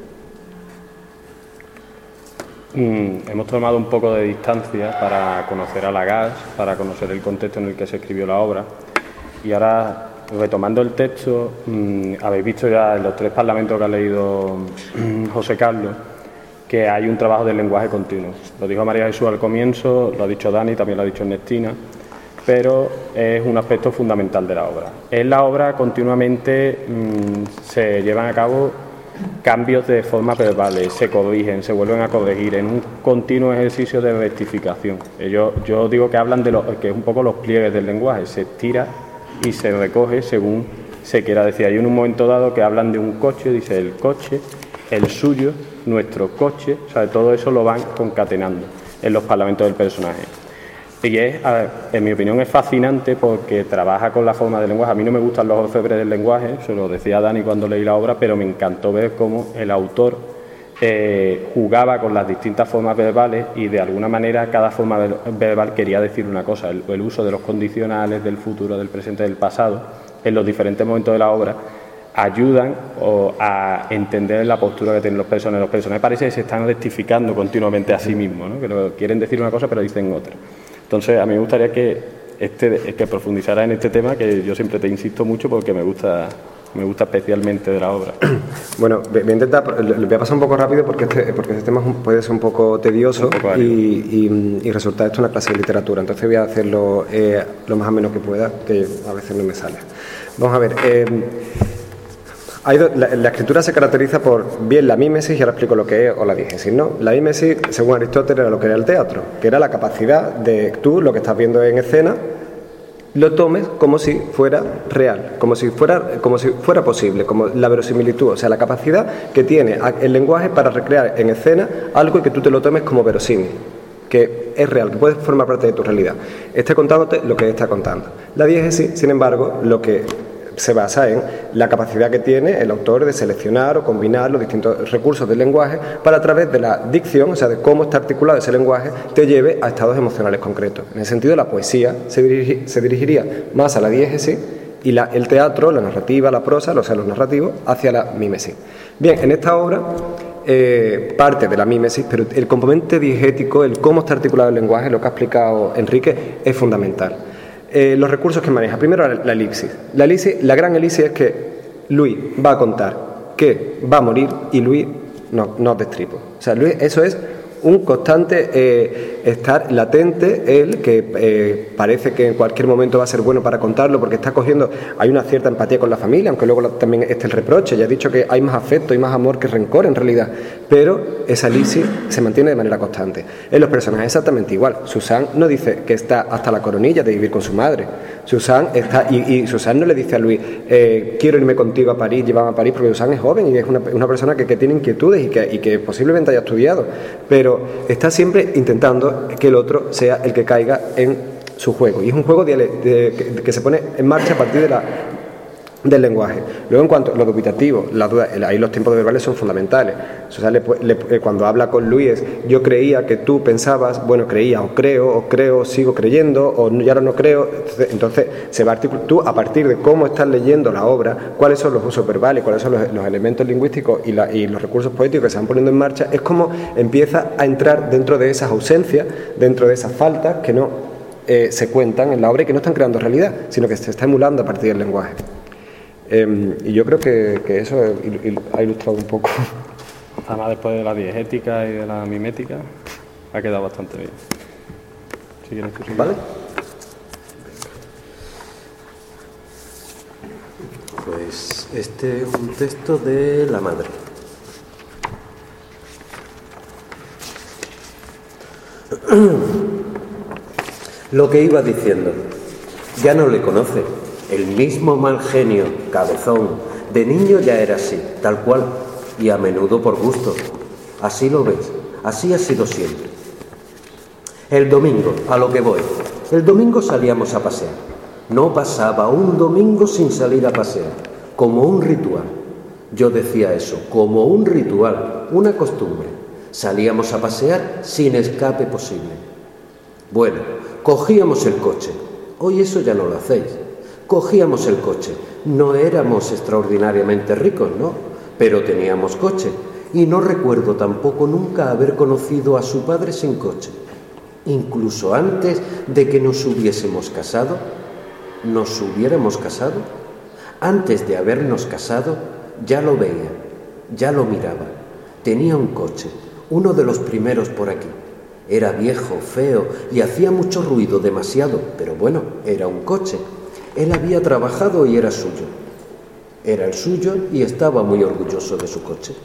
Mm, hemos tomado un poco de distancia para conocer a Lagasse, para conocer el contexto en el que se escribió la obra. Y ahora, retomando el texto, mmm, habéis visto ya en los tres parlamentos que ha leído mmm, José Carlos, que hay un trabajo del lenguaje continuo. Lo dijo María Jesús al comienzo, lo ha dicho Dani, también lo ha dicho Ernestina, pero es un aspecto fundamental de la obra. En la obra continuamente mmm, se llevan a cabo cambios de formas verbales, se corrigen, se vuelven a corregir en un continuo ejercicio de rectificación. Ellos, yo digo que hablan de lo que es un poco los pliegues del lenguaje, se estira y se recoge según se quiera decir. Hay en un momento dado que hablan de un coche, dice el coche, el suyo, nuestro coche, o sea, todo eso lo van concatenando en los parlamentos del personaje. Y es, en mi opinión, es fascinante porque trabaja con la forma del lenguaje. A mí no me gustan los orfebres del lenguaje, se lo decía Dani cuando leí la obra, pero me encantó ver cómo el autor eh, jugaba con las distintas formas verbales y de alguna manera cada forma verbal quería decir una cosa. El, el uso de los condicionales, del futuro, del presente, del pasado, en los diferentes momentos de la obra, ayudan o, a entender la postura que tienen los personajes. Los personajes parece que se están rectificando continuamente a sí mismos, ¿no? Que lo, quieren decir una cosa pero dicen otra. Entonces, a mí me gustaría que, este, que profundizara en este tema, que yo siempre te insisto mucho porque me gusta, me gusta especialmente de la obra. Bueno, voy a intentar, lo voy a pasar un poco rápido porque este, porque este tema puede ser un poco tedioso un poco y, y, y resulta esto una clase de literatura. Entonces voy a hacerlo eh, lo más o menos que pueda, que a veces no me sale. Vamos a ver. Eh, Hay do, la, la escritura se caracteriza por bien la mímesis, y ahora explico lo que es, o la diégesis, ¿no? La mímesis, según Aristóteles, era lo que era el teatro, que era la capacidad de tú, lo que estás viendo en escena, lo tomes como si fuera real, como si fuera, como si fuera posible, como la verosimilitud, o sea, la capacidad que tiene el lenguaje para recrear en escena algo y que tú te lo tomes como verosímil, que es real, que puede formar parte de tu realidad. Está contándote lo que está contando. La diégesis, sin embargo, lo que se basa en la capacidad que tiene el autor de seleccionar o combinar los distintos recursos del lenguaje para, a través de la dicción, o sea, de cómo está articulado ese lenguaje, te lleve a estados emocionales concretos. En ese sentido, la poesía se, dirigi, se dirigiría más a la diégesis y la, el teatro, la narrativa, la prosa, o sea, los narrativos, hacia la mímesis. Bien, en esta obra eh, parte de la mímesis, pero el componente diegético, el cómo está articulado el lenguaje, lo que ha explicado Enrique, es fundamental. Eh, los recursos que maneja. Primero, la, la elipsis. La elipsis, la gran elipsis es que Luis va a contar que va a morir y Luis no, no destripo. O sea, Luis, eso es un constante eh, estar latente, él, que eh, parece que en cualquier momento va a ser bueno para contarlo porque está cogiendo, hay una cierta empatía con la familia, aunque luego también está el reproche, ya he dicho que hay más afecto y más amor que rencor en realidad, pero esa elipsis se mantiene de manera constante. En los personajes exactamente igual. Susan no dice que está hasta la coronilla de vivir con su madre. Susan está, y, y Susan no le dice a Luis, eh, quiero irme contigo a París, llévame a París, porque Susan es joven y es una, una persona que, que tiene inquietudes y que, y que posiblemente haya estudiado, pero está siempre intentando que el otro sea el que caiga en su juego. Y es un juego de, de, que, que se pone en marcha a partir de la, del lenguaje. Luego, en cuanto a lo dubitativo, la duda, ahí los tiempos verbales son fundamentales. O sea, le, le, cuando habla con Luis, yo creía que tú pensabas, bueno, creía, o creo, o creo, sigo creyendo, o ya ahora no creo. Entonces, entonces se va a articular, tú, a partir de cómo estás leyendo la obra, cuáles son los usos verbales, cuáles son los, los elementos lingüísticos y, la, y los recursos poéticos que se van poniendo en marcha, es como empieza a entrar dentro de esas ausencias, dentro de esas faltas que no eh, se cuentan en la obra y que no están creando realidad, sino que se está emulando a partir del lenguaje. Eh, y yo creo que, que eso ha ilustrado un poco. Además, después de la diegética y de la mimética, ha quedado bastante bien. Si quieres, tú sí. ¿Vale? Este es un texto de la madre. Lo que iba diciendo, ya no le conoce. El mismo mal genio, cabezón, de niño ya era así, tal cual, y a menudo por gusto. Así lo ves, así ha sido siempre. El domingo, a lo que voy. El domingo salíamos a pasear. No pasaba un domingo sin salir a pasear, como un ritual. Yo decía eso, como un ritual, una costumbre. Salíamos a pasear sin escape posible. Bueno, cogíamos el coche. Hoy eso ya no lo hacéis. Cogíamos el coche. No éramos extraordinariamente ricos, ¿no? Pero teníamos coche. Y no recuerdo tampoco nunca haber conocido a su padre sin coche. Incluso antes de que nos hubiésemos casado, nos hubiéramos casado, antes de habernos casado, ya lo veía, ya lo miraba. Tenía un coche, uno de los primeros por aquí. Era viejo, feo y hacía mucho ruido, demasiado, pero bueno, era un coche. Él había trabajado y era suyo. Era el suyo y estaba muy orgulloso de su coche.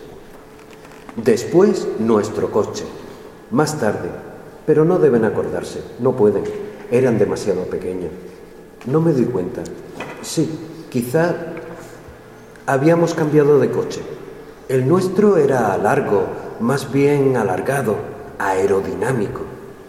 Después, nuestro coche. Más tarde, pero no deben acordarse, no pueden, eran demasiado pequeños. No me doy cuenta. Sí, quizá habíamos cambiado de coche. El nuestro era largo, más bien alargado, aerodinámico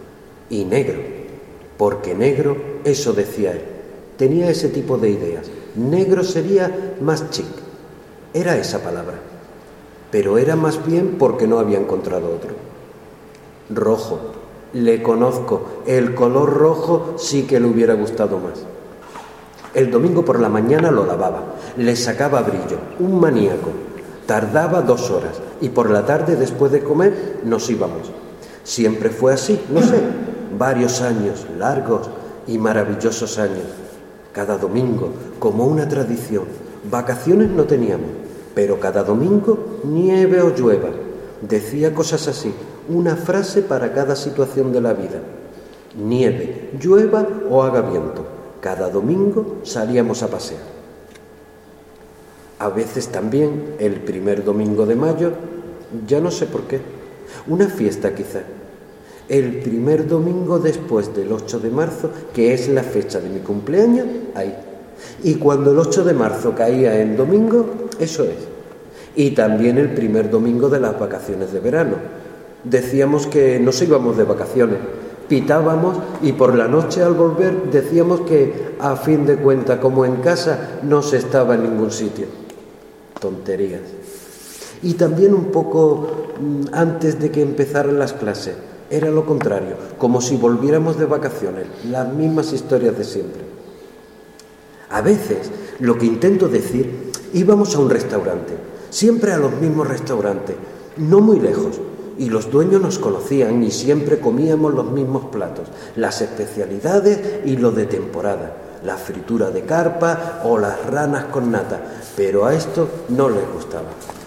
y negro, porque negro, eso decía él. Tenía ese tipo de ideas. Negro sería más chic. Era esa palabra. Pero era más bien porque no había encontrado otro. Rojo. Le conozco. El color rojo sí que le hubiera gustado más. El domingo por la mañana lo lavaba. Le sacaba brillo. Un maníaco. Tardaba dos horas. Y por la tarde, después de comer, nos íbamos. Siempre fue así, no sé. Varios años, largos y maravillosos años. Cada domingo, como una tradición. Vacaciones no teníamos, pero cada domingo, nieve o llueva. Decía cosas así, una frase para cada situación de la vida. Nieve, llueva o haga viento. Cada domingo salíamos a pasear. A veces también, el primer domingo de mayo, ya no sé por qué, una fiesta quizá. El primer domingo después del ocho de marzo, que es la fecha de mi cumpleaños, ahí. Y cuando el ocho de marzo caía en domingo, eso es. Y también el primer domingo de las vacaciones de verano. Decíamos que nos íbamos de vacaciones, pitábamos y por la noche al volver decíamos que a fin de cuentas, como en casa, no se estaba en ningún sitio. Tonterías. Y también un poco antes de que empezaran las clases. Era lo contrario, como si volviéramos de vacaciones, las mismas historias de siempre. A veces, lo que intento decir, íbamos a un restaurante, siempre a los mismos restaurantes, no muy lejos, y los dueños nos conocían y siempre comíamos los mismos platos, las especialidades y lo de temporada, la fritura de carpa o las ranas con nata, pero a esto no les gustaba.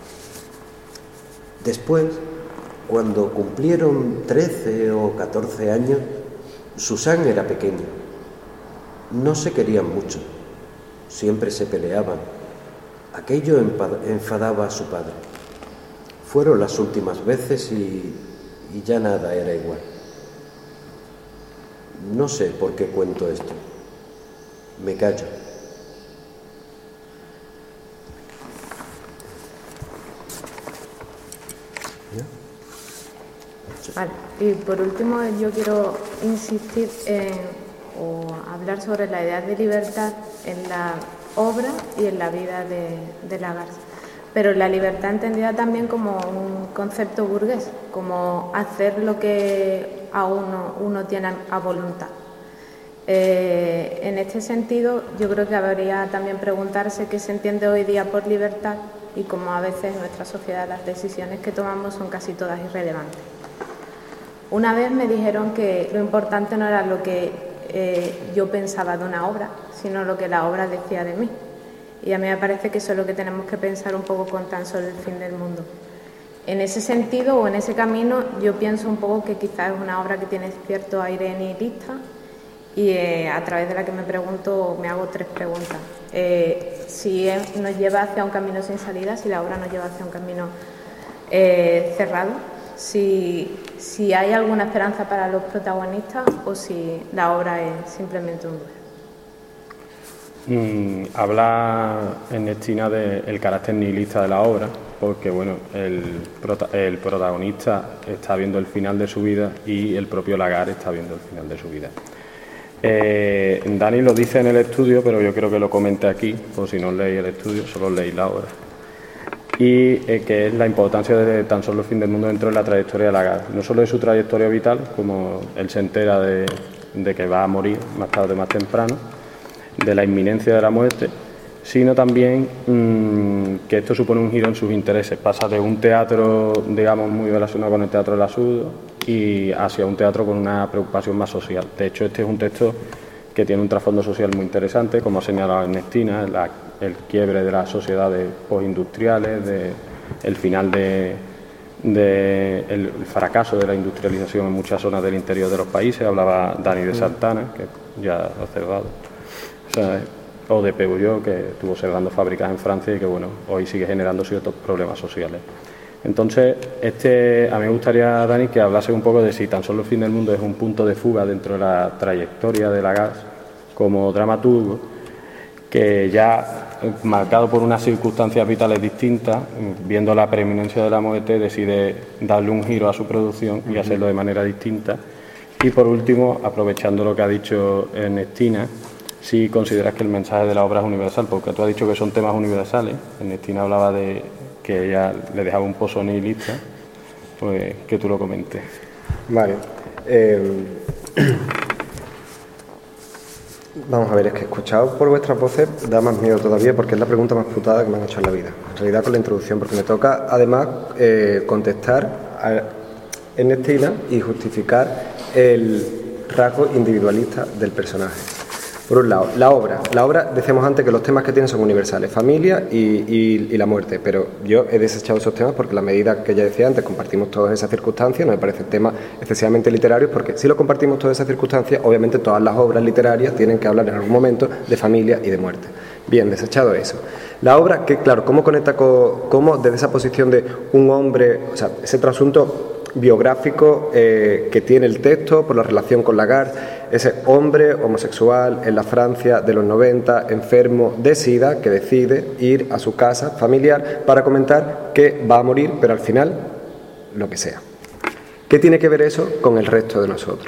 Después, cuando cumplieron trece o catorce años, Susan era pequeña. No se querían mucho, siempre se peleaban. Aquello enfadaba a su padre. Fueron las últimas veces y, y ya nada era igual. No sé por qué cuento esto. Me callo. Vale, y por último yo quiero insistir en, o hablar sobre la idea de libertad en la obra y en la vida de, de la Garza. Pero la libertad entendida también como un concepto burgués, como hacer lo que a uno, uno tiene a voluntad. Eh, en este sentido, yo creo que habría también preguntarse qué se entiende hoy día por libertad y cómo a veces en nuestra sociedad las decisiones que tomamos son casi todas irrelevantes. Una vez me dijeron que lo importante no era lo que eh, yo pensaba de una obra, sino lo que la obra decía de mí. Y a mí me parece que eso es lo que tenemos que pensar un poco con Tan solo el fin del mundo. En ese sentido o en ese camino yo pienso un poco que quizás es una obra que tiene cierto aire nihilista y eh, a través de la que me pregunto, me hago tres preguntas. Eh, si es, nos lleva hacia un camino sin salida, si la obra nos lleva hacia un camino eh, cerrado, si, si hay alguna esperanza para los protagonistas o si la obra es simplemente un duelo. Mm, habla Ernestina del carácter nihilista de la obra, porque bueno, el, prota el protagonista está viendo el final de su vida y el propio Lagarde está viendo el final de su vida. Eh, Dani lo dice en el estudio, pero yo creo que lo comente aquí, por si no leéis el estudio, solo leéis la obra. Y eh, que es la importancia de Tan solo el fin del mundo dentro de la trayectoria de Lagarde. No solo de su trayectoria vital, como él se entera de, de que va a morir más tarde o más temprano, de la inminencia de la muerte, sino también mmm, que esto supone un giro en sus intereses. Pasa de un teatro, digamos, muy relacionado con el teatro del absurdo y hacia un teatro con una preocupación más social. De hecho, este es un texto que tiene un trasfondo social muy interesante, como ha señalado Ernestina, la, el quiebre de las sociedades postindustriales, de, el final de, de el fracaso de la industrialización en muchas zonas del interior de los países. Hablaba Dani de Santana, que ya ha observado, o sea, o de Peugeot, que estuvo cerrando fábricas en Francia y que bueno, hoy sigue generando ciertos problemas sociales. Entonces, este, a mí me gustaría, Dani, que hablase un poco de si Tan solo el fin del mundo es un punto de fuga dentro de la trayectoria de Lagarde como dramaturgo, que ya marcado por unas circunstancias vitales distintas, viendo la preeminencia de la muerte, decide darle un giro a su producción y hacerlo de manera distinta. Y por último, aprovechando lo que ha dicho Ernestina, si consideras que el mensaje de la obra es universal, porque tú has dicho que son temas universales. Ernestina hablaba de que ella le dejaba un pozo nihilista, pues que tú lo comentes. Vale. Eh, vamos a ver, es que escuchado por vuestras voces da más miedo todavía, porque es la pregunta más putada que me han hecho en la vida. En realidad con la introducción, porque me toca además eh, contestar a Ernestina y justificar el rasgo individualista del personaje. Por un lado, la obra. La obra, decíamos antes que los temas que tiene son universales, familia y, y, y la muerte, pero yo he desechado esos temas porque a la medida que ya decía antes, compartimos todas esas circunstancias, no me parecen temas excesivamente literarios, porque si lo compartimos todas esas circunstancias, obviamente todas las obras literarias tienen que hablar en algún momento de familia y de muerte. Bien, desechado eso. La obra, que claro, ¿cómo conecta con, cómo desde esa posición de un hombre, o sea, ese trasunto biográfico eh, que tiene el texto por la relación con Lagarde, ese hombre homosexual en la Francia de los noventa, enfermo de SIDA, que decide ir a su casa familiar para comentar que va a morir, pero al final, lo que sea. ¿Qué tiene que ver eso con el resto de nosotros?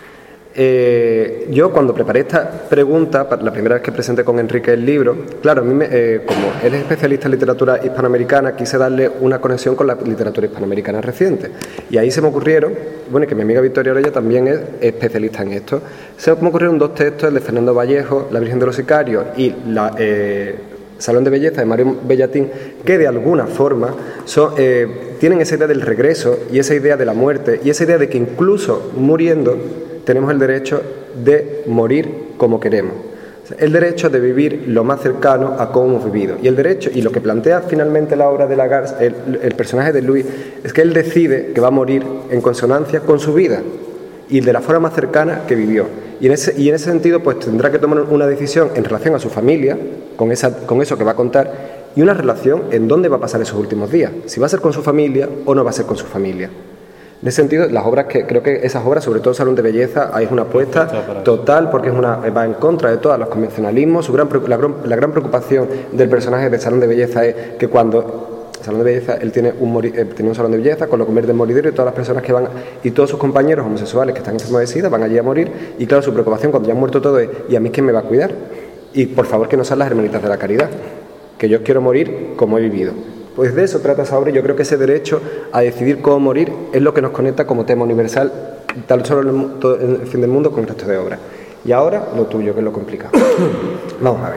Eh, yo cuando preparé esta pregunta, la primera vez que presenté con Enrique el libro, claro, a mí me, eh, como él es especialista en literatura hispanoamericana, quise darle una conexión con la literatura hispanoamericana reciente. Y ahí se me ocurrieron, bueno, y que mi amiga Victoria Orella también es especialista en esto, se me ocurrieron dos textos, el de Fernando Vallejo, La Virgen de los Sicarios, y la... Eh, Salón de Belleza de Mario Bellatín, que de alguna forma son, eh, tienen esa idea del regreso y esa idea de la muerte y esa idea de que incluso muriendo tenemos el derecho de morir como queremos. O sea, el derecho de vivir lo más cercano a cómo hemos vivido. Y el derecho, y lo que plantea finalmente la obra de Lagarde, el, el personaje de Louis, es que él decide que va a morir en consonancia con su vida y de la forma más cercana que vivió. Y en ese, y en ese sentido pues tendrá que tomar una decisión en relación a su familia, con, esa, con eso que va a contar, y una relación en dónde va a pasar esos últimos días, si va a ser con su familia o no va a ser con su familia. En ese sentido, las obras que creo que esas obras, sobre todo el Salón de Belleza, ahí es una apuesta total, porque es una, va en contra de todos los convencionalismos. Su gran, la, la gran preocupación del personaje del Salón de Belleza es que cuando Salón de Belleza, él tiene un, mori, eh, tiene un salón de belleza con lo convierte en moridero y todas las personas que van, y todos sus compañeros homosexuales que están enfermos de SIDA van allí a morir, y claro, su preocupación cuando ya han muerto todo es, ¿y a mí quién me va a cuidar? Y por favor que no sean las hermanitas de la caridad, que yo quiero morir como he vivido. Pues de eso trata esa obra, y yo creo que ese derecho a decidir cómo morir es lo que nos conecta como tema universal, tal solo en el, todo, en el fin del mundo, con el resto de obras. Y ahora lo tuyo, que es lo complicado. Vamos a ver.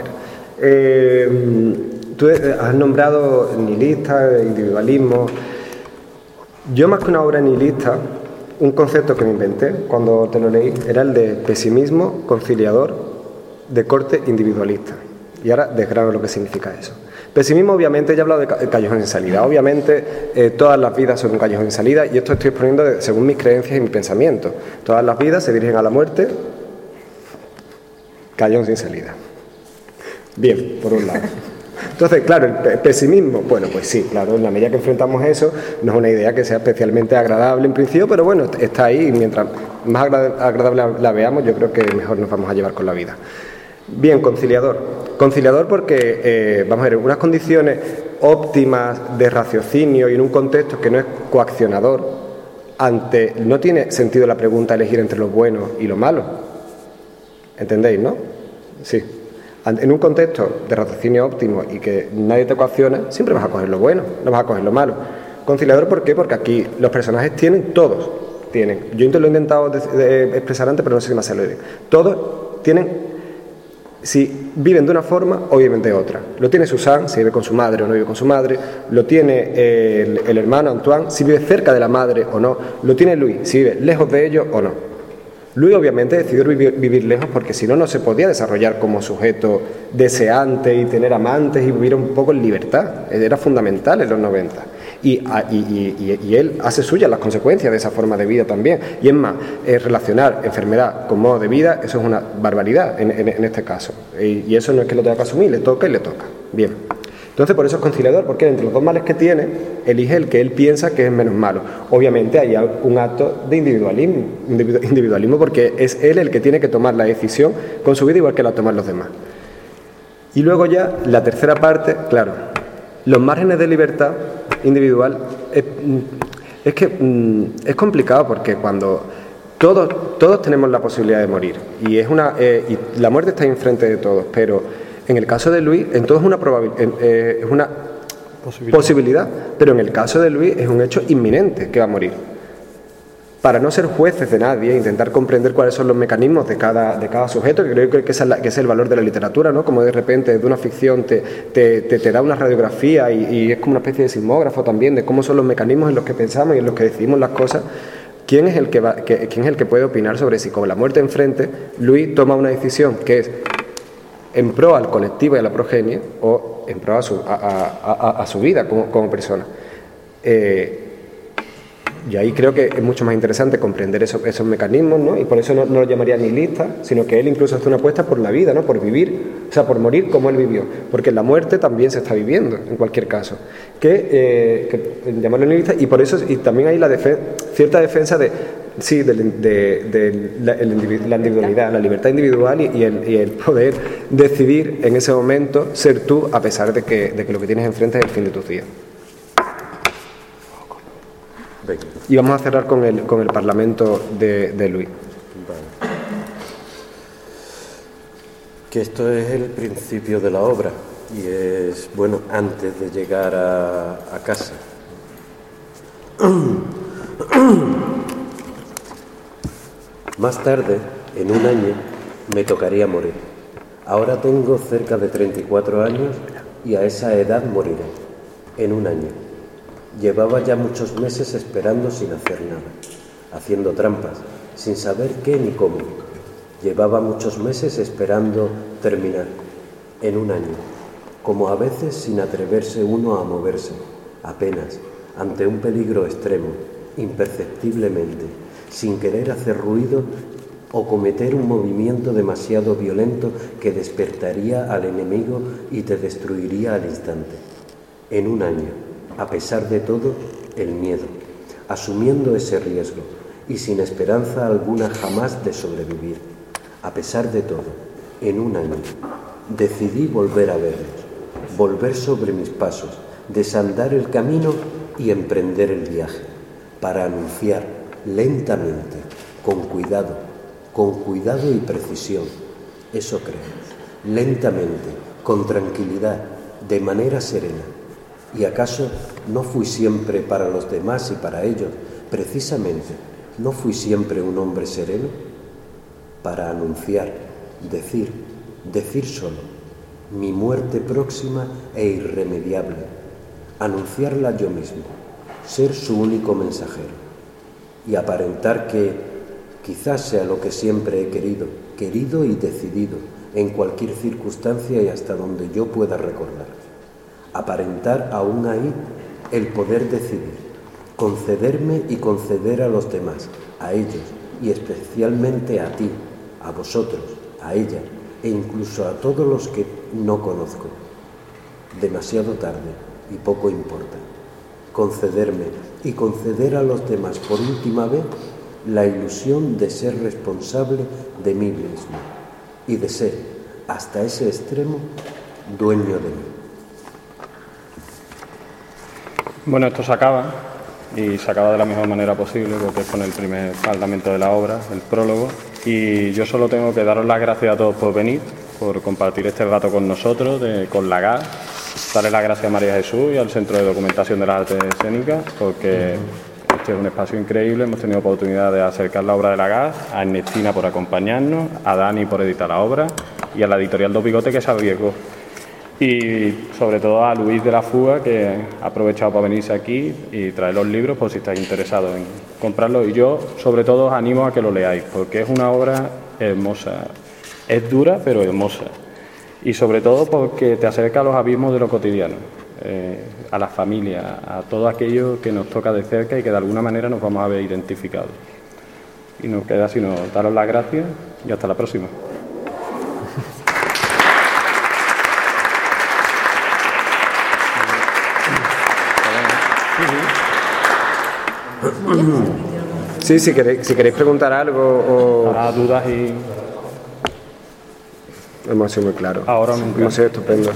Eh, Tú has nombrado nihilista, individualismo. Yo, más que una obra nihilista, un concepto que me inventé cuando te lo leí era el de pesimismo conciliador de corte individualista. Y ahora desgrano lo que significa eso. Pesimismo, obviamente, ya he hablado de callejón sin salida. Obviamente, eh, todas las vidas son un callejón sin salida, y esto estoy exponiendo de, según mis creencias y mis pensamientos. Todas las vidas se dirigen a la muerte, Callejón sin salida. Bien, por un lado. Entonces, claro, el pesimismo, bueno, pues sí, claro, en la medida que enfrentamos eso, no es una idea que sea especialmente agradable en principio, pero bueno, está ahí y mientras más agradable la veamos, yo creo que mejor nos vamos a llevar con la vida. Bien, conciliador. Conciliador porque, eh, vamos a ver, en unas condiciones óptimas de raciocinio y en un contexto que no es coaccionador, ante, no tiene sentido la pregunta elegir entre lo bueno y lo malo. ¿Entendéis, no? Sí. En un contexto de raciocinio óptimo y que nadie te coacciona, siempre vas a coger lo bueno, no vas a coger lo malo. Conciliador, ¿por qué? Porque aquí los personajes tienen, todos tienen, yo lo he intentado de, de expresar antes, pero no sé si me sale bien. Todos tienen, si viven de una forma o viven de otra. Lo tiene Suzanne, si vive con su madre o no vive con su madre. Lo tiene el, el hermano Antoine, si vive cerca de la madre o no. Lo tiene Louis, si vive lejos de ellos o no. Louis obviamente decidió vivir, vivir lejos porque si no, no se podía desarrollar como sujeto deseante y tener amantes y vivir un poco en libertad. Era fundamental en los noventa. Y, y, y, y él hace suyas las consecuencias de esa forma de vida también. Y es más, eh, relacionar enfermedad con modo de vida, eso es una barbaridad en, en, en este caso. Y, y eso no es que lo tenga que asumir, le toca y le toca. Bien. Entonces, por eso es conciliador, porque entre los dos males que tiene, elige el que él piensa que es menos malo. Obviamente hay un acto de individualismo, individualismo porque es él el que tiene que tomar la decisión con su vida igual que la toman los demás. Y luego ya, la tercera parte, claro, los márgenes de libertad individual es, es que mm, es complicado porque cuando todos, todos tenemos la posibilidad de morir y, es una, eh, y la muerte está enfrente de todos, pero en el caso de Louis, entonces es una, probabil, eh, es una posibilidad. posibilidad, pero en el caso de Louis es un hecho inminente que va a morir. Para no ser jueces de nadie, intentar comprender cuáles son los mecanismos de cada, de cada sujeto, que creo que, esa es la, que es el valor de la literatura, ¿no? Como de repente de una ficción te, te, te, te da una radiografía y, y es como una especie de sismógrafo también de cómo son los mecanismos en los que pensamos y en los que decidimos las cosas. ¿Quién es el que, va, que, quién es el que puede opinar sobre si con la muerte enfrente Louis toma una decisión que es en pro al colectivo y a la progenie o en pro a su, a, a, a, a su vida como, como persona? Eh, y ahí creo que es mucho más interesante comprender esos, esos mecanismos, ¿no? Y por eso no, no lo llamaría nihilista, sino que él incluso hace una apuesta por la vida, ¿no? Por vivir, o sea, por morir como él vivió, porque la muerte también se está viviendo en cualquier caso, que, eh, que llamarlo nihilista, y por eso y también hay la defen- cierta defensa de sí, de, de, de la, el, la individualidad, la libertad individual y, y, el, y el poder decidir en ese momento ser tú a pesar de que, de que lo que tienes enfrente es el fin de tus días. Y vamos a cerrar con el, con el Parlamento de, de Louis. Vale. Que esto es el principio de la obra y es, bueno, antes de llegar a, a casa. Más tarde, en un año, me tocaría morir. Ahora tengo cerca de treinta y cuatro años y a esa edad moriré, en un año. Llevaba ya muchos meses esperando sin hacer nada, haciendo trampas, sin saber qué ni cómo. Llevaba muchos meses esperando terminar, en un año, como a veces sin atreverse uno a moverse, apenas, ante un peligro extremo, imperceptiblemente, sin querer hacer ruido o cometer un movimiento demasiado violento que despertaría al enemigo y te destruiría al instante. En un año. A pesar de todo, el miedo, asumiendo ese riesgo y sin esperanza alguna jamás de sobrevivir. A pesar de todo, en un año, decidí volver a verlos, volver sobre mis pasos, desandar el camino y emprender el viaje, para anunciar lentamente, con cuidado, con cuidado y precisión, eso creo, lentamente, con tranquilidad, de manera serena. ¿Y acaso no fui siempre para los demás y para ellos, precisamente, no fui siempre un hombre sereno? Para anunciar, decir, decir solo, mi muerte próxima e irremediable, anunciarla yo mismo, ser su único mensajero, y aparentar que quizás sea lo que siempre he querido, querido y decidido, en cualquier circunstancia y hasta donde yo pueda recordar. Aparentar aún ahí el poder decidir, concederme y conceder a los demás, a ellos y especialmente a ti, a vosotros, a ella, e incluso a todos los que no conozco. Demasiado tarde y poco importa. Concederme y conceder a los demás por última vez la ilusión de ser responsable de mí mismo y de ser, hasta ese extremo, dueño de mí. Bueno, esto se acaba, y se acaba de la mejor manera posible, porque es con el primer fundamento de la obra, el prólogo, y yo solo tengo que daros las gracias a todos por venir, por compartir este rato con nosotros, de, con la G A S, darle las gracias a María Jesús y al Centro de Documentación de las Artes Escénicas, porque este es un espacio increíble. Hemos tenido oportunidad de acercar la obra de la G A S, a Ernestina por acompañarnos, a Dani por editar la obra y a la editorial Dos Bigotes, que se arriesgó. Y sobre todo a Luis de la Fuga, que ha aprovechado para venirse aquí y traer los libros por si estáis interesados en comprarlos. Y yo sobre todo os animo a que lo leáis, porque es una obra hermosa. Es dura pero hermosa. Y sobre todo porque te acerca a los abismos de lo cotidiano, eh, a la familia, a todo aquello que nos toca de cerca y que de alguna manera nos vamos a ver identificados. Y nos queda sino daros las gracias y hasta la próxima. Sí, si queréis, si queréis preguntar algo o... Para dudas y... Hemos sido muy claros. Ahora nunca. Hemos sido estupendo.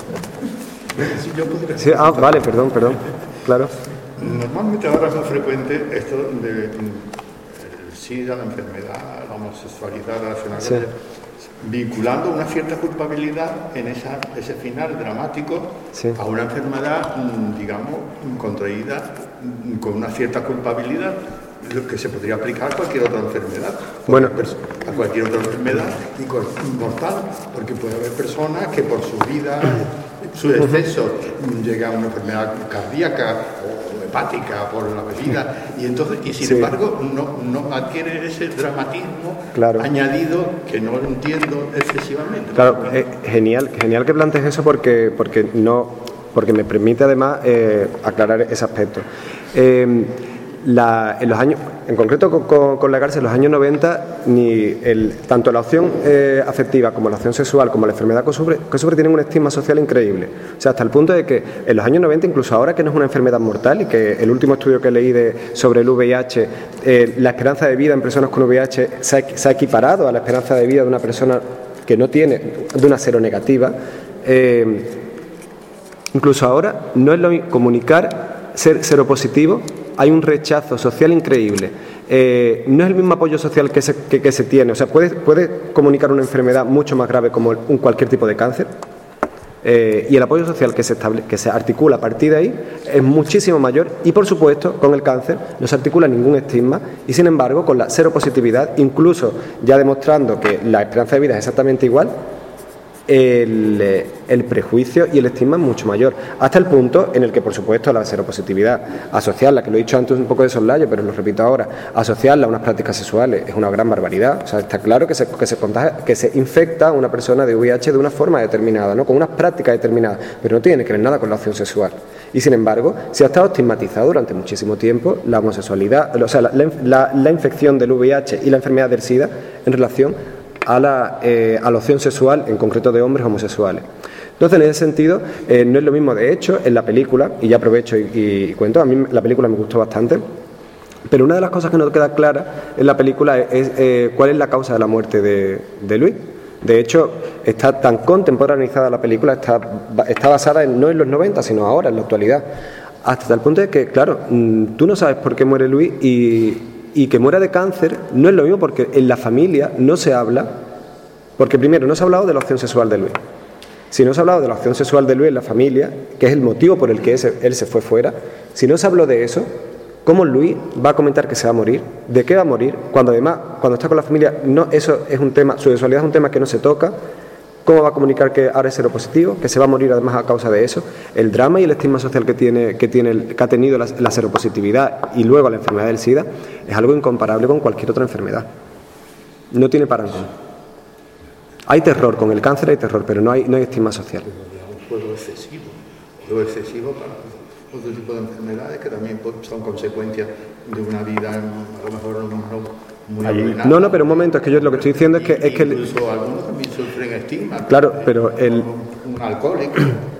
Si yo pudiera... Sí, ah, vale, perdón, perdón. Claro. Normalmente ahora es muy frecuente esto de el SIDA, la enfermedad, la homosexualidad relacionada Sí. vinculando una cierta culpabilidad en esa, ese final dramático Sí. a una enfermedad, digamos, contraída con una cierta culpabilidad, lo que se podría aplicar a cualquier otra enfermedad. Bueno. A cualquier otra enfermedad mortal, porque puede haber personas que por su vida, su exceso, llega a una enfermedad cardíaca o hepática por la bebida, y entonces y sin Sí. embargo no, no adquiere ese dramatismo Claro. añadido que no lo entiendo excesivamente. Claro, eh, genial, genial que plantees eso porque, porque, no, porque me permite además eh, aclarar ese aspecto. Eh, la, en los años, en concreto con, con, con la cárcel, en los años noventa, ni el, tanto la opción eh, afectiva como la opción sexual como la enfermedad que sufre, que sufre tienen un estigma social increíble. O sea, hasta el punto de que en los años noventa, incluso ahora que no es una enfermedad mortal y que el último estudio que leí de, sobre el V I H, eh, la esperanza de vida en personas con V I H se ha, se ha equiparado a la esperanza de vida de una persona que no tiene, de una seronegativa. Eh, incluso ahora no es lo mismo comunicar ser seropositivo. Hay un rechazo social increíble. Eh, no es el mismo apoyo social que se, que, que se tiene. O sea, puede, puede comunicar una enfermedad mucho más grave como un cualquier tipo de cáncer. Eh, y el apoyo social que se, estable, que se articula a partir de ahí es muchísimo mayor. Y, por supuesto, con el cáncer no se articula ningún estigma. Y, sin embargo, con la seropositividad, incluso ya demostrando que la esperanza de vida es exactamente igual, El, el prejuicio y el estigma es mucho mayor, hasta el punto en el que, por supuesto, la seropositividad, asociarla, que lo he dicho antes un poco de soslayo, pero lo repito ahora, asociarla a unas prácticas sexuales es una gran barbaridad. O sea, está claro que se, que se, contagia, que se infecta a una persona de V I H de una forma determinada, ¿no? Con unas prácticas determinadas, pero no tiene que ver nada con la opción sexual. Y, sin embargo, se ha estado estigmatizado durante muchísimo tiempo la homosexualidad, o sea, la, la, la infección del V I H y la enfermedad del SIDA en relación a la, eh, a la opción sexual, en concreto de hombres homosexuales. Entonces, en ese sentido, eh, no es lo mismo. De hecho, en la película, y ya aprovecho y, y cuento, a mí la película me gustó bastante, pero una de las cosas que no queda clara en la película es, es eh, cuál es la causa de la muerte de, de Luis. De hecho, está tan contemporaneizada la película, está, está basada en, no en los noventa, sino ahora, en la actualidad, hasta tal punto de que, claro, tú no sabes por qué muere Luis y... y que muera de cáncer no es lo mismo, porque en la familia no se habla, porque primero no se ha hablado de la opción sexual de Luis. Si no se ha hablado de la opción sexual de Luis en la familia, que es el motivo por el que ese, él se fue fuera, si no se habló de eso, ¿cómo Luis va a comentar que se va a morir? ¿De qué va a morir? Cuando además, cuando está con la familia, no, eso es un tema, su sexualidad es un tema que no se toca. ¿Cómo va a comunicar que ahora es seropositivo, que se va a morir además a causa de eso? El drama y el estigma social que tiene, que tiene el, que ha tenido la, la seropositividad y luego la enfermedad del SIDA es algo incomparable con cualquier otra enfermedad. No tiene parangón. Hay terror, con el cáncer hay terror, pero no hay, no hay estigma social. Un juego excesivo, juego excesivo para otro tipo de enfermedades que también son consecuencias de una vida, a lo mejor no muy Allí. ordenada. No, no, pero un momento, es que yo lo que estoy diciendo es que... Es que incluso algunos también sufren sufren estigma. Claro, pero el... Un alcohólico.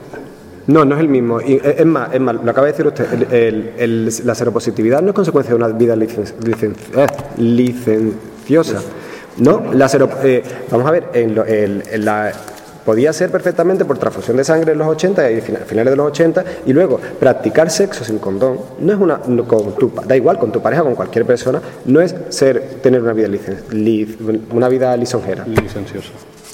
No, no es el mismo. Y es más, es más, lo acaba de decir usted, el, el, el, la seropositividad no es consecuencia de una vida licen, licen, eh, licenciosa. No, la sero, eh, vamos a ver, en, lo, el, en la... podía ser perfectamente por transfusión de sangre en los ochenta y finales de los ochenta, y luego practicar sexo sin condón no es una no, con tu, da igual con tu pareja, con cualquier persona, no es ser tener una vida licen, li, una vida lisonjera, licenciosa.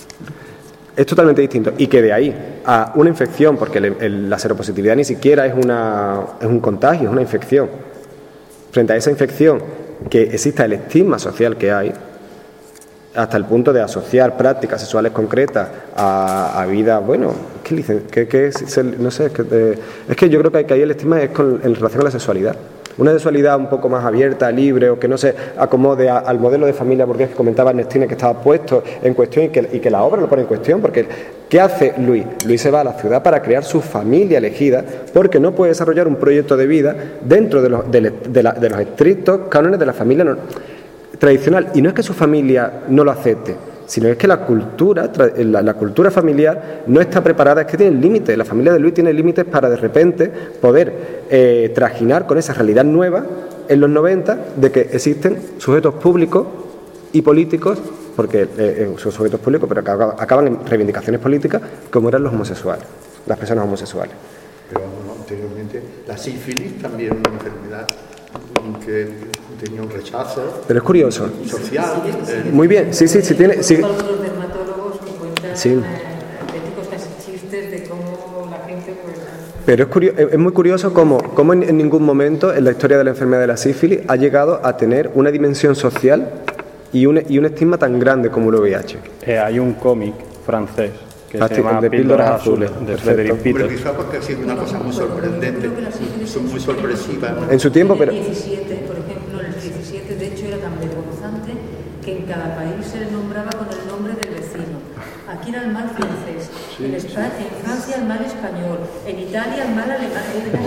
Es totalmente distinto, y que de ahí a una infección, porque el, el, la seropositividad ni siquiera es una es un contagio, es una infección. Frente a esa infección, que exista el estigma social que hay, hasta el punto de asociar prácticas sexuales concretas a, a vida, bueno, ¿qué, qué, qué es? No sé, es que, eh, es que yo creo que, que ahí el estigma es con, en relación a la sexualidad. Una sexualidad un poco más abierta, libre, o que no se acomode a, al modelo de familia burgués que comentaba Ernestina, que estaba puesto en cuestión y que, y que la obra lo pone en cuestión, porque ¿qué hace Luis? Luis se va a la ciudad para crear su familia elegida, porque no puede desarrollar un proyecto de vida dentro de los, de, de la, de los estrictos cánones de la familia no, tradicional. Y no es que su familia no lo acepte, sino es que la cultura, la, la cultura familiar no está preparada, es que tiene límites. La familia de Luis tiene límites para de repente poder eh, trajinar con esa realidad nueva en los noventa de que existen sujetos públicos y políticos, porque eh, son sujetos públicos, pero que acaban en reivindicaciones políticas, como eran los homosexuales, las personas homosexuales. Pero bueno, anteriormente la sífilis también era una enfermedad que tenía un rechazo. Pero es curioso. Social. Eh, Muy bien, sí, sí, sí tiene. Sí. Los dermatólogos que cuentan sí. auténticos chistes de cómo la gente pues. Pero es, curioso, es muy curioso cómo, cómo en, en ningún momento en la historia de la enfermedad de la sífilis ha llegado a tener una dimensión social y un, y un estigma tan grande como el V I H. Eh, hay un cómic francés que ah, se llama de Píldoras Azules, de Frederick Peters. Pero quizá porque ha sido una cosa muy sorprendente, muy sorpresiva. En su tiempo, pero... En el diecisiete, por ejemplo, en el diecisiete, de hecho, era tan vergonzante que en cada país se le nombraba con el nombre del vecino. Aquí era el mal francés, sí, en, España, sí. en Francia el mal español, en Italia el mal alemán.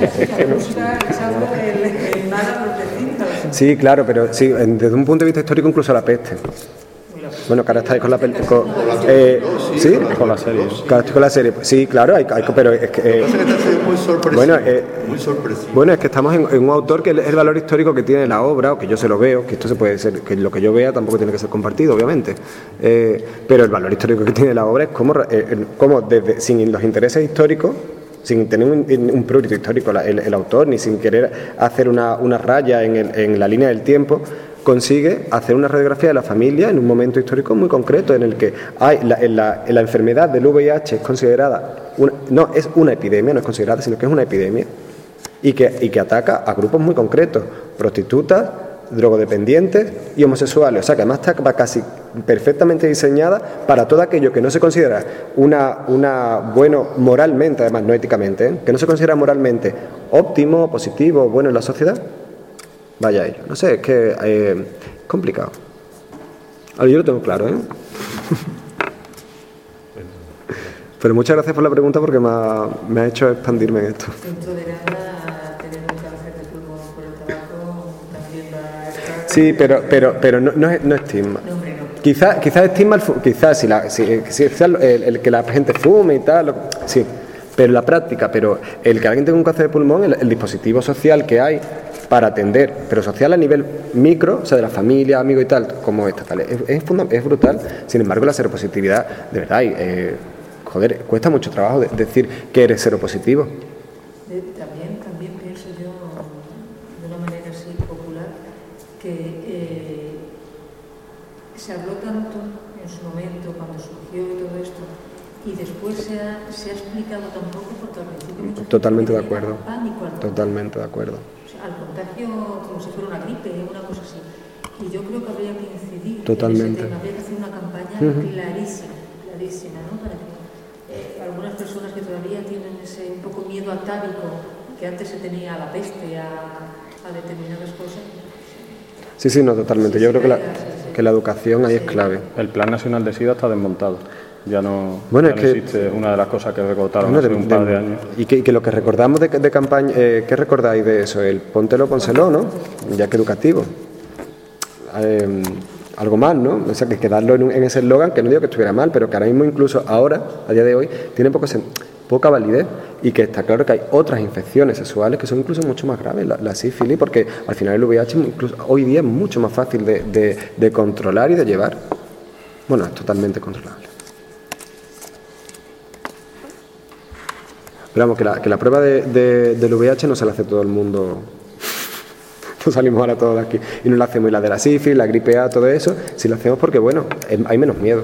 el, el mal a los vecinos. Sí, claro, pero sí, desde un punto de vista histórico, incluso la peste. Bueno, que ahora estáis con la película. Eh, ¿Sí? Con la serie. Claro, estoy con la serie. Sí, claro, hay, hay, pero es que. Eh, muy sorpresivo. Bueno, eh, muy sorpresivo. Bueno, es que estamos en, en un autor que es el valor histórico que tiene la obra, o que yo se lo veo, que esto se puede ser, que lo que yo vea tampoco tiene que ser compartido, obviamente. Eh, pero el valor histórico que tiene la obra es cómo, eh, cómo desde, sin los intereses históricos, sin tener un, un prurito histórico la, el, el autor, ni sin querer hacer una, una raya en, el, en la línea del tiempo, consigue hacer una radiografía de la familia en un momento histórico muy concreto en el que hay la, en la, en la enfermedad del V I H es considerada una, no es una epidemia, no es considerada, sino que es una epidemia y que, y que ataca a grupos muy concretos, prostitutas, drogodependientes y homosexuales, o sea que además está casi perfectamente diseñada para todo aquello que no se considera una, una bueno moralmente, además no éticamente, ¿eh? que no se considera moralmente óptimo, positivo, bueno en la sociedad. Vaya ello. No sé, es que eh, complicado. Ahora yo lo tengo claro, ¿eh? Pero muchas gracias por la pregunta porque me ha, me ha hecho expandirme en esto. Dentro de nada, tener un cáncer de pulmón por el trabajo también va a estar... Sí, pero, pero, pero no, no es no estigma. No, hombre, no. Quizás quizá estigma, quizás si, la, si, si el, el que la gente fume y tal, lo, sí. Pero la práctica, pero el que alguien tenga un cáncer de pulmón, el, el dispositivo social que hay para atender, pero social a nivel micro, o sea, de la familia, amigos y tal, como estatal, es, es, es brutal. Sin embargo, la seropositividad, de verdad, eh, joder, cuesta mucho trabajo de, decir que eres seropositivo. De, también, también pienso yo, de una manera así popular, que eh, se habló tanto en su momento, cuando surgió y todo esto, y después se ha, se ha explicado tan poco porque al principio... Totalmente de acuerdo. Pánico al Totalmente de acuerdo. Al contagio como si fuera una gripe, una cosa así. Y yo creo que habría que incidir Totalmente. en ese tema, habría que hacer una campaña uh-huh. clarísima, clarísima, ¿no? Para que eh, algunas personas que todavía tienen ese un poco miedo atávico que antes se tenía a la peste, a, a determinadas cosas. Sí, sí, no, totalmente. Sí, yo sí, creo que la, sí, sí. que la educación ahí sí. es clave. El Plan Nacional de SIDA está desmontado. Ya no, bueno, ya es no que, existe una de las cosas que recortaron bueno, hace un par de, de años. Y que, y que lo que recordamos de, de campaña, eh, ¿qué recordáis de eso? El póntelo, pónselo, ¿no? Ya que educativo. Eh, algo más, ¿no? O sea, que quedarlo en, un, en ese eslogan, que no digo que estuviera mal, pero que ahora mismo incluso ahora, a día de hoy, tiene poco, poca validez y que está claro que hay otras infecciones sexuales que son incluso mucho más graves, la, la sífilis, porque al final el V I H incluso hoy día es mucho más fácil de, de, de controlar y de llevar. Bueno, es totalmente controlable. Pero vamos, que la, que la prueba de, de, del V I H no se la hace todo el mundo. No salimos ahora todos de aquí y no la hacemos, y la de la sífilis, la gripe A, todo eso, si la hacemos porque, bueno, hay menos miedo.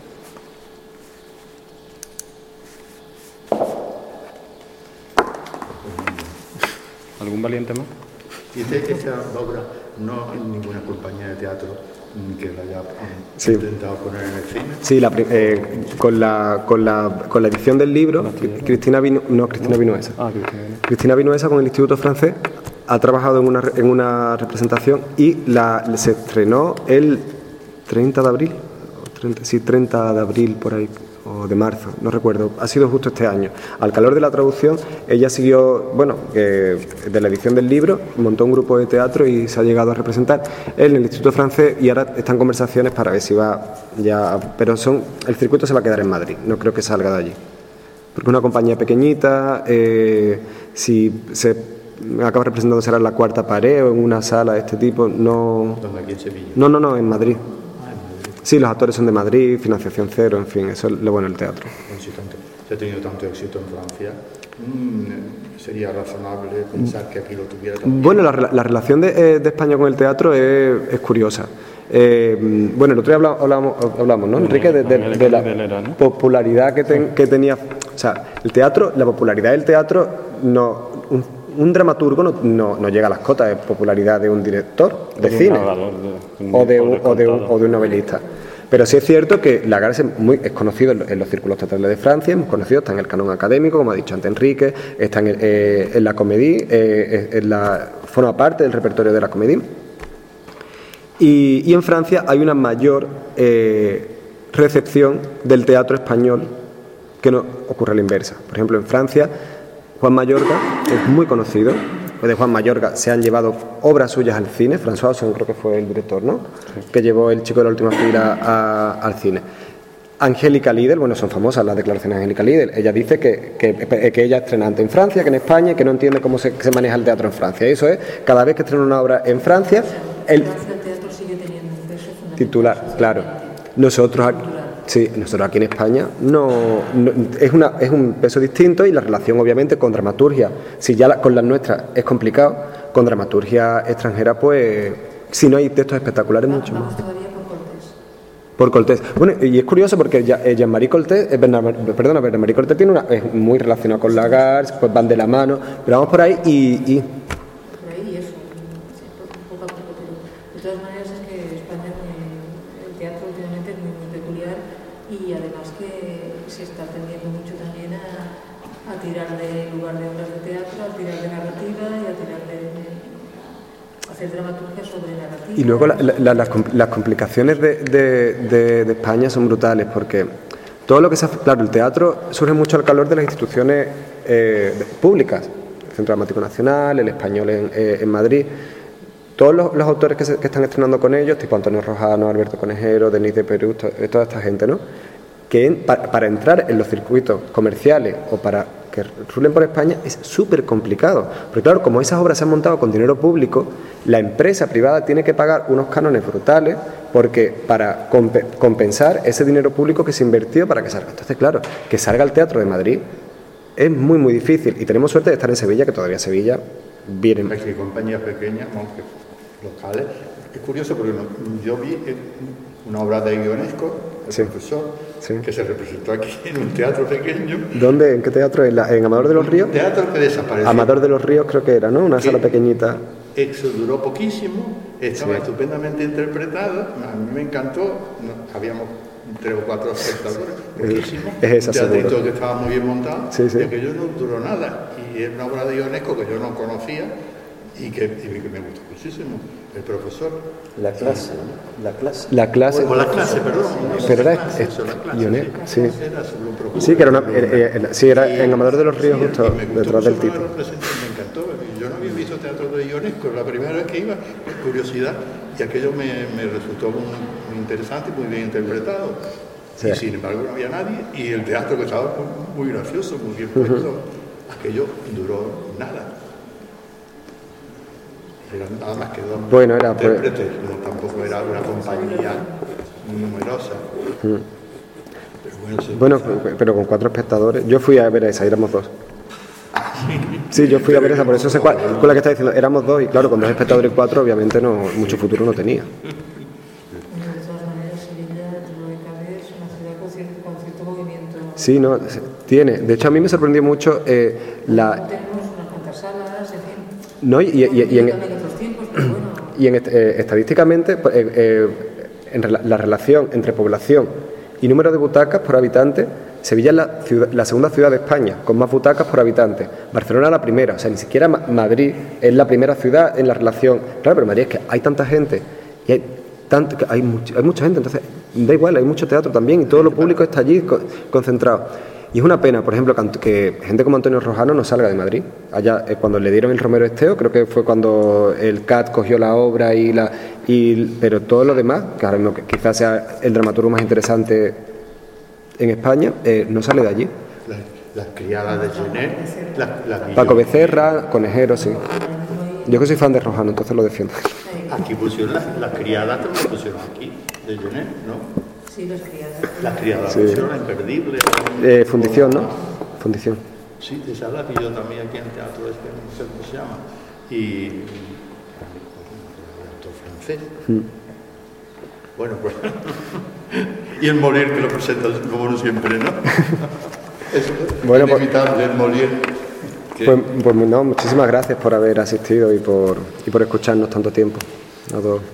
¿Algún valiente más? Y esta, esta obra no hay ninguna compañía de teatro que la haya sí. intentado poner en el cine. Sí, la, eh, con, la, con, la, con la edición del libro, Cristina Vinu, no, Cristina Vinuesa. Ah, Cristina. Cristina Vinuesa con el Instituto Francés ha trabajado en una, en una representación y la, se estrenó el treinta de abril, treinta, sí, treinta de abril por ahí, o de marzo, no recuerdo, ha sido justo este año. Al calor de la traducción, ella siguió, bueno, eh, de la edición del libro, montó un grupo de teatro y se ha llegado a representar en el Instituto Francés y ahora están conversaciones para ver si va ya, pero son, el circuito se va a quedar en Madrid, no creo que salga de allí. Porque es una compañía pequeñita, eh, si se acaba representando será en la Cuarta Pared o en una sala de este tipo, no... ¿Dónde? Aquí en Sevilla. No, no, no, en Madrid. Sí, los actores son de Madrid, financiación cero, en fin, eso es lo bueno del teatro. Si, tanto, si ha tenido tanto éxito en Francia, mmm, sería razonable pensar que aquí lo tuviera también. Bueno, la, la relación de, eh, de España con el teatro es, es curiosa. Eh, bueno, el otro día hablamos, hablamos, hablamos ¿no, Enrique? De, de, de la popularidad que, ten, que tenía. O sea, el teatro, la popularidad del teatro, no, un, un dramaturgo no, no, no llega a las cotas de popularidad de un director de cine o de, un, o, de un, o de un novelista. Pero sí es cierto que Lagarde es, muy, es conocido en los círculos teatrales de Francia, es conocido, está en el canon académico, como ha dicho antes Enrique, está en, el, eh, en la Comédie, eh, en la, forma parte del repertorio de la Comédie. Y, y en Francia hay una mayor eh, recepción del teatro español que no ocurre a la inversa. Por ejemplo, en Francia, Juan Mayorga es muy conocido. De Juan Mayorga se han llevado obras suyas al cine. François Ozon creo que fue el director, ¿no? Sí. Que llevó El chico de la última fila a, al cine. Angélica Lidl, bueno, son famosas las declaraciones de Angélica Lidl. Ella dice que, que, que ella es estrenante en Francia, que en España, y que no entiende cómo se, se maneja el teatro en Francia. Y eso es, cada vez que estrena una obra en Francia, el, el teatro sigue teniendo un peso fundamental. Titular, claro. Nosotros aquí, sí, nosotros aquí en España no, no es, una, es un peso distinto, y la relación obviamente con dramaturgia, si ya la, con las nuestras es complicado, con dramaturgia extranjera pues si no hay textos espectaculares Va, mucho vamos más. Todavía por Cortés. Por Cortés. Bueno, y es curioso porque Jean-Marie Cortés, eh, Bernard, perdona, Jean-Marie Cortés tiene una, es muy relacionado con Lagarde, pues van de la mano, pero vamos por ahí y... y por ahí y eso, poco a poco, pero de todas maneras es que España, el teatro últimamente es muy, muy peculiar, y además que se está tendiendo mucho también a, a tirar de lugar de obras de teatro, a tirar de narrativa y a tirar de, de hacer dramaturgia sobre narrativa. Y luego la, la, la, las, las complicaciones de, de, de, de España son brutales, porque todo lo que se hace, claro, el teatro surge mucho al calor de las instituciones eh, públicas, el Centro Dramático Nacional, el Español en, eh, en Madrid. Todos los, los autores que, se, que están estrenando con ellos, tipo Antonio Rojano, Alberto Conejero, Denis de Perú, to, toda esta gente, ¿no? Que en, para, para entrar en los circuitos comerciales o para que rulen por España es súper complicado. Porque claro, como esas obras se han montado con dinero público, la empresa privada tiene que pagar unos cánones brutales porque para comp- compensar ese dinero público que se invirtió para que salga. Entonces, claro, que salga al Teatro de Madrid es muy, muy difícil. Y tenemos suerte de estar en Sevilla, que todavía Sevilla viene. Hay que compañías pequeñas, aunque locales. Es curioso porque yo vi una obra de Ionesco, el sí. profesor, sí. que se representó aquí en un teatro pequeño. ¿Dónde? ¿En qué teatro? ¿En, la, en Amador de los Ríos? Un teatro que desapareció. Amador de los Ríos creo que era, ¿no? Una que sala pequeñita. Eso duró poquísimo, estaba sí. estupendamente interpretado, a mí me encantó, no, habíamos tres o cuatro espectadores, poquísimo. Es esa, un teatrito seguro. que estaba muy bien montado, sí, sí. y que yo no duró nada, y es una obra de Ionesco que yo no conocía y que, y que me gustó muchísimo. El profesor. La clase, ¿no? La clase. La clase. O la clase, perdón. Pero era clase, eso, la clase, Ionesco, sí. Era sobre un profesor. Sí, que era una, era, era, sí, era en Amador de los Ríos, sí, justo detrás del título. Me encantó. Yo no había visto teatro de Ionesco, la primera vez que iba, curiosidad, y aquello me, me resultó muy, muy interesante y muy bien interpretado. Sí. Y sin embargo no había nadie, y el teatro que estaba muy, muy gracioso, muy bien puesto, uh-huh. aquello duró nada. Eran nada más que dos bueno, era, intérpretes, pues... no, tampoco era una compañía numerosa. Uh-huh. Pero bueno, sí, bueno pero con cuatro espectadores. Yo fui a ver esa, éramos dos. Sí, yo fui a ver esa, por eso sé cuál, con la que está diciendo, éramos dos, y claro, con dos espectadores y cuatro, obviamente no, mucho futuro no tenía. Sí, no, tiene. De hecho, a mí me sorprendió mucho eh, la... No, y, y, y, y en, y en eh, estadísticamente, eh, eh, en la relación entre población y número de butacas por habitante, Sevilla es la, ciudad, la segunda ciudad de España con más butacas por habitante. Barcelona la primera, o sea, ni siquiera Madrid es la primera ciudad en la relación. Claro, pero Madrid, es que hay tanta gente y hay, tanto, hay, much, hay mucha gente, entonces da igual, hay mucho teatro también y todo lo público está allí co concentrado. Y es una pena, por ejemplo, que gente como Antonio Rojano no salga de Madrid. Allá, eh, cuando le dieron el Romero Esteo, creo que fue cuando el C A T cogió la obra, y la y pero todo lo demás, que ahora mismo quizás sea el dramaturgo más interesante en España, eh, no sale de allí. Las, las criadas de Genet, las, las Paco Becerra, Conejero, sí. Yo que soy fan de Rojano, entonces lo defiendo. Aquí pusieron las, las criadas, también pusieron aquí, de Genet, ¿no? Sí, las criadas. Las criadas sí. pusieron la Imperdible. Eh, fundición, ¿no? Fundición. Sí, esa la vi yo también aquí en teatro, este, no sé cómo se llama. Y el actor francés. Mm. Bueno, pues... y el Molière, que lo presenta como no siempre, ¿no? Es bueno, inevitable, pues, el Molière. Que... Pues, pues no, muchísimas gracias por haber asistido y por, y por escucharnos tanto tiempo a todos.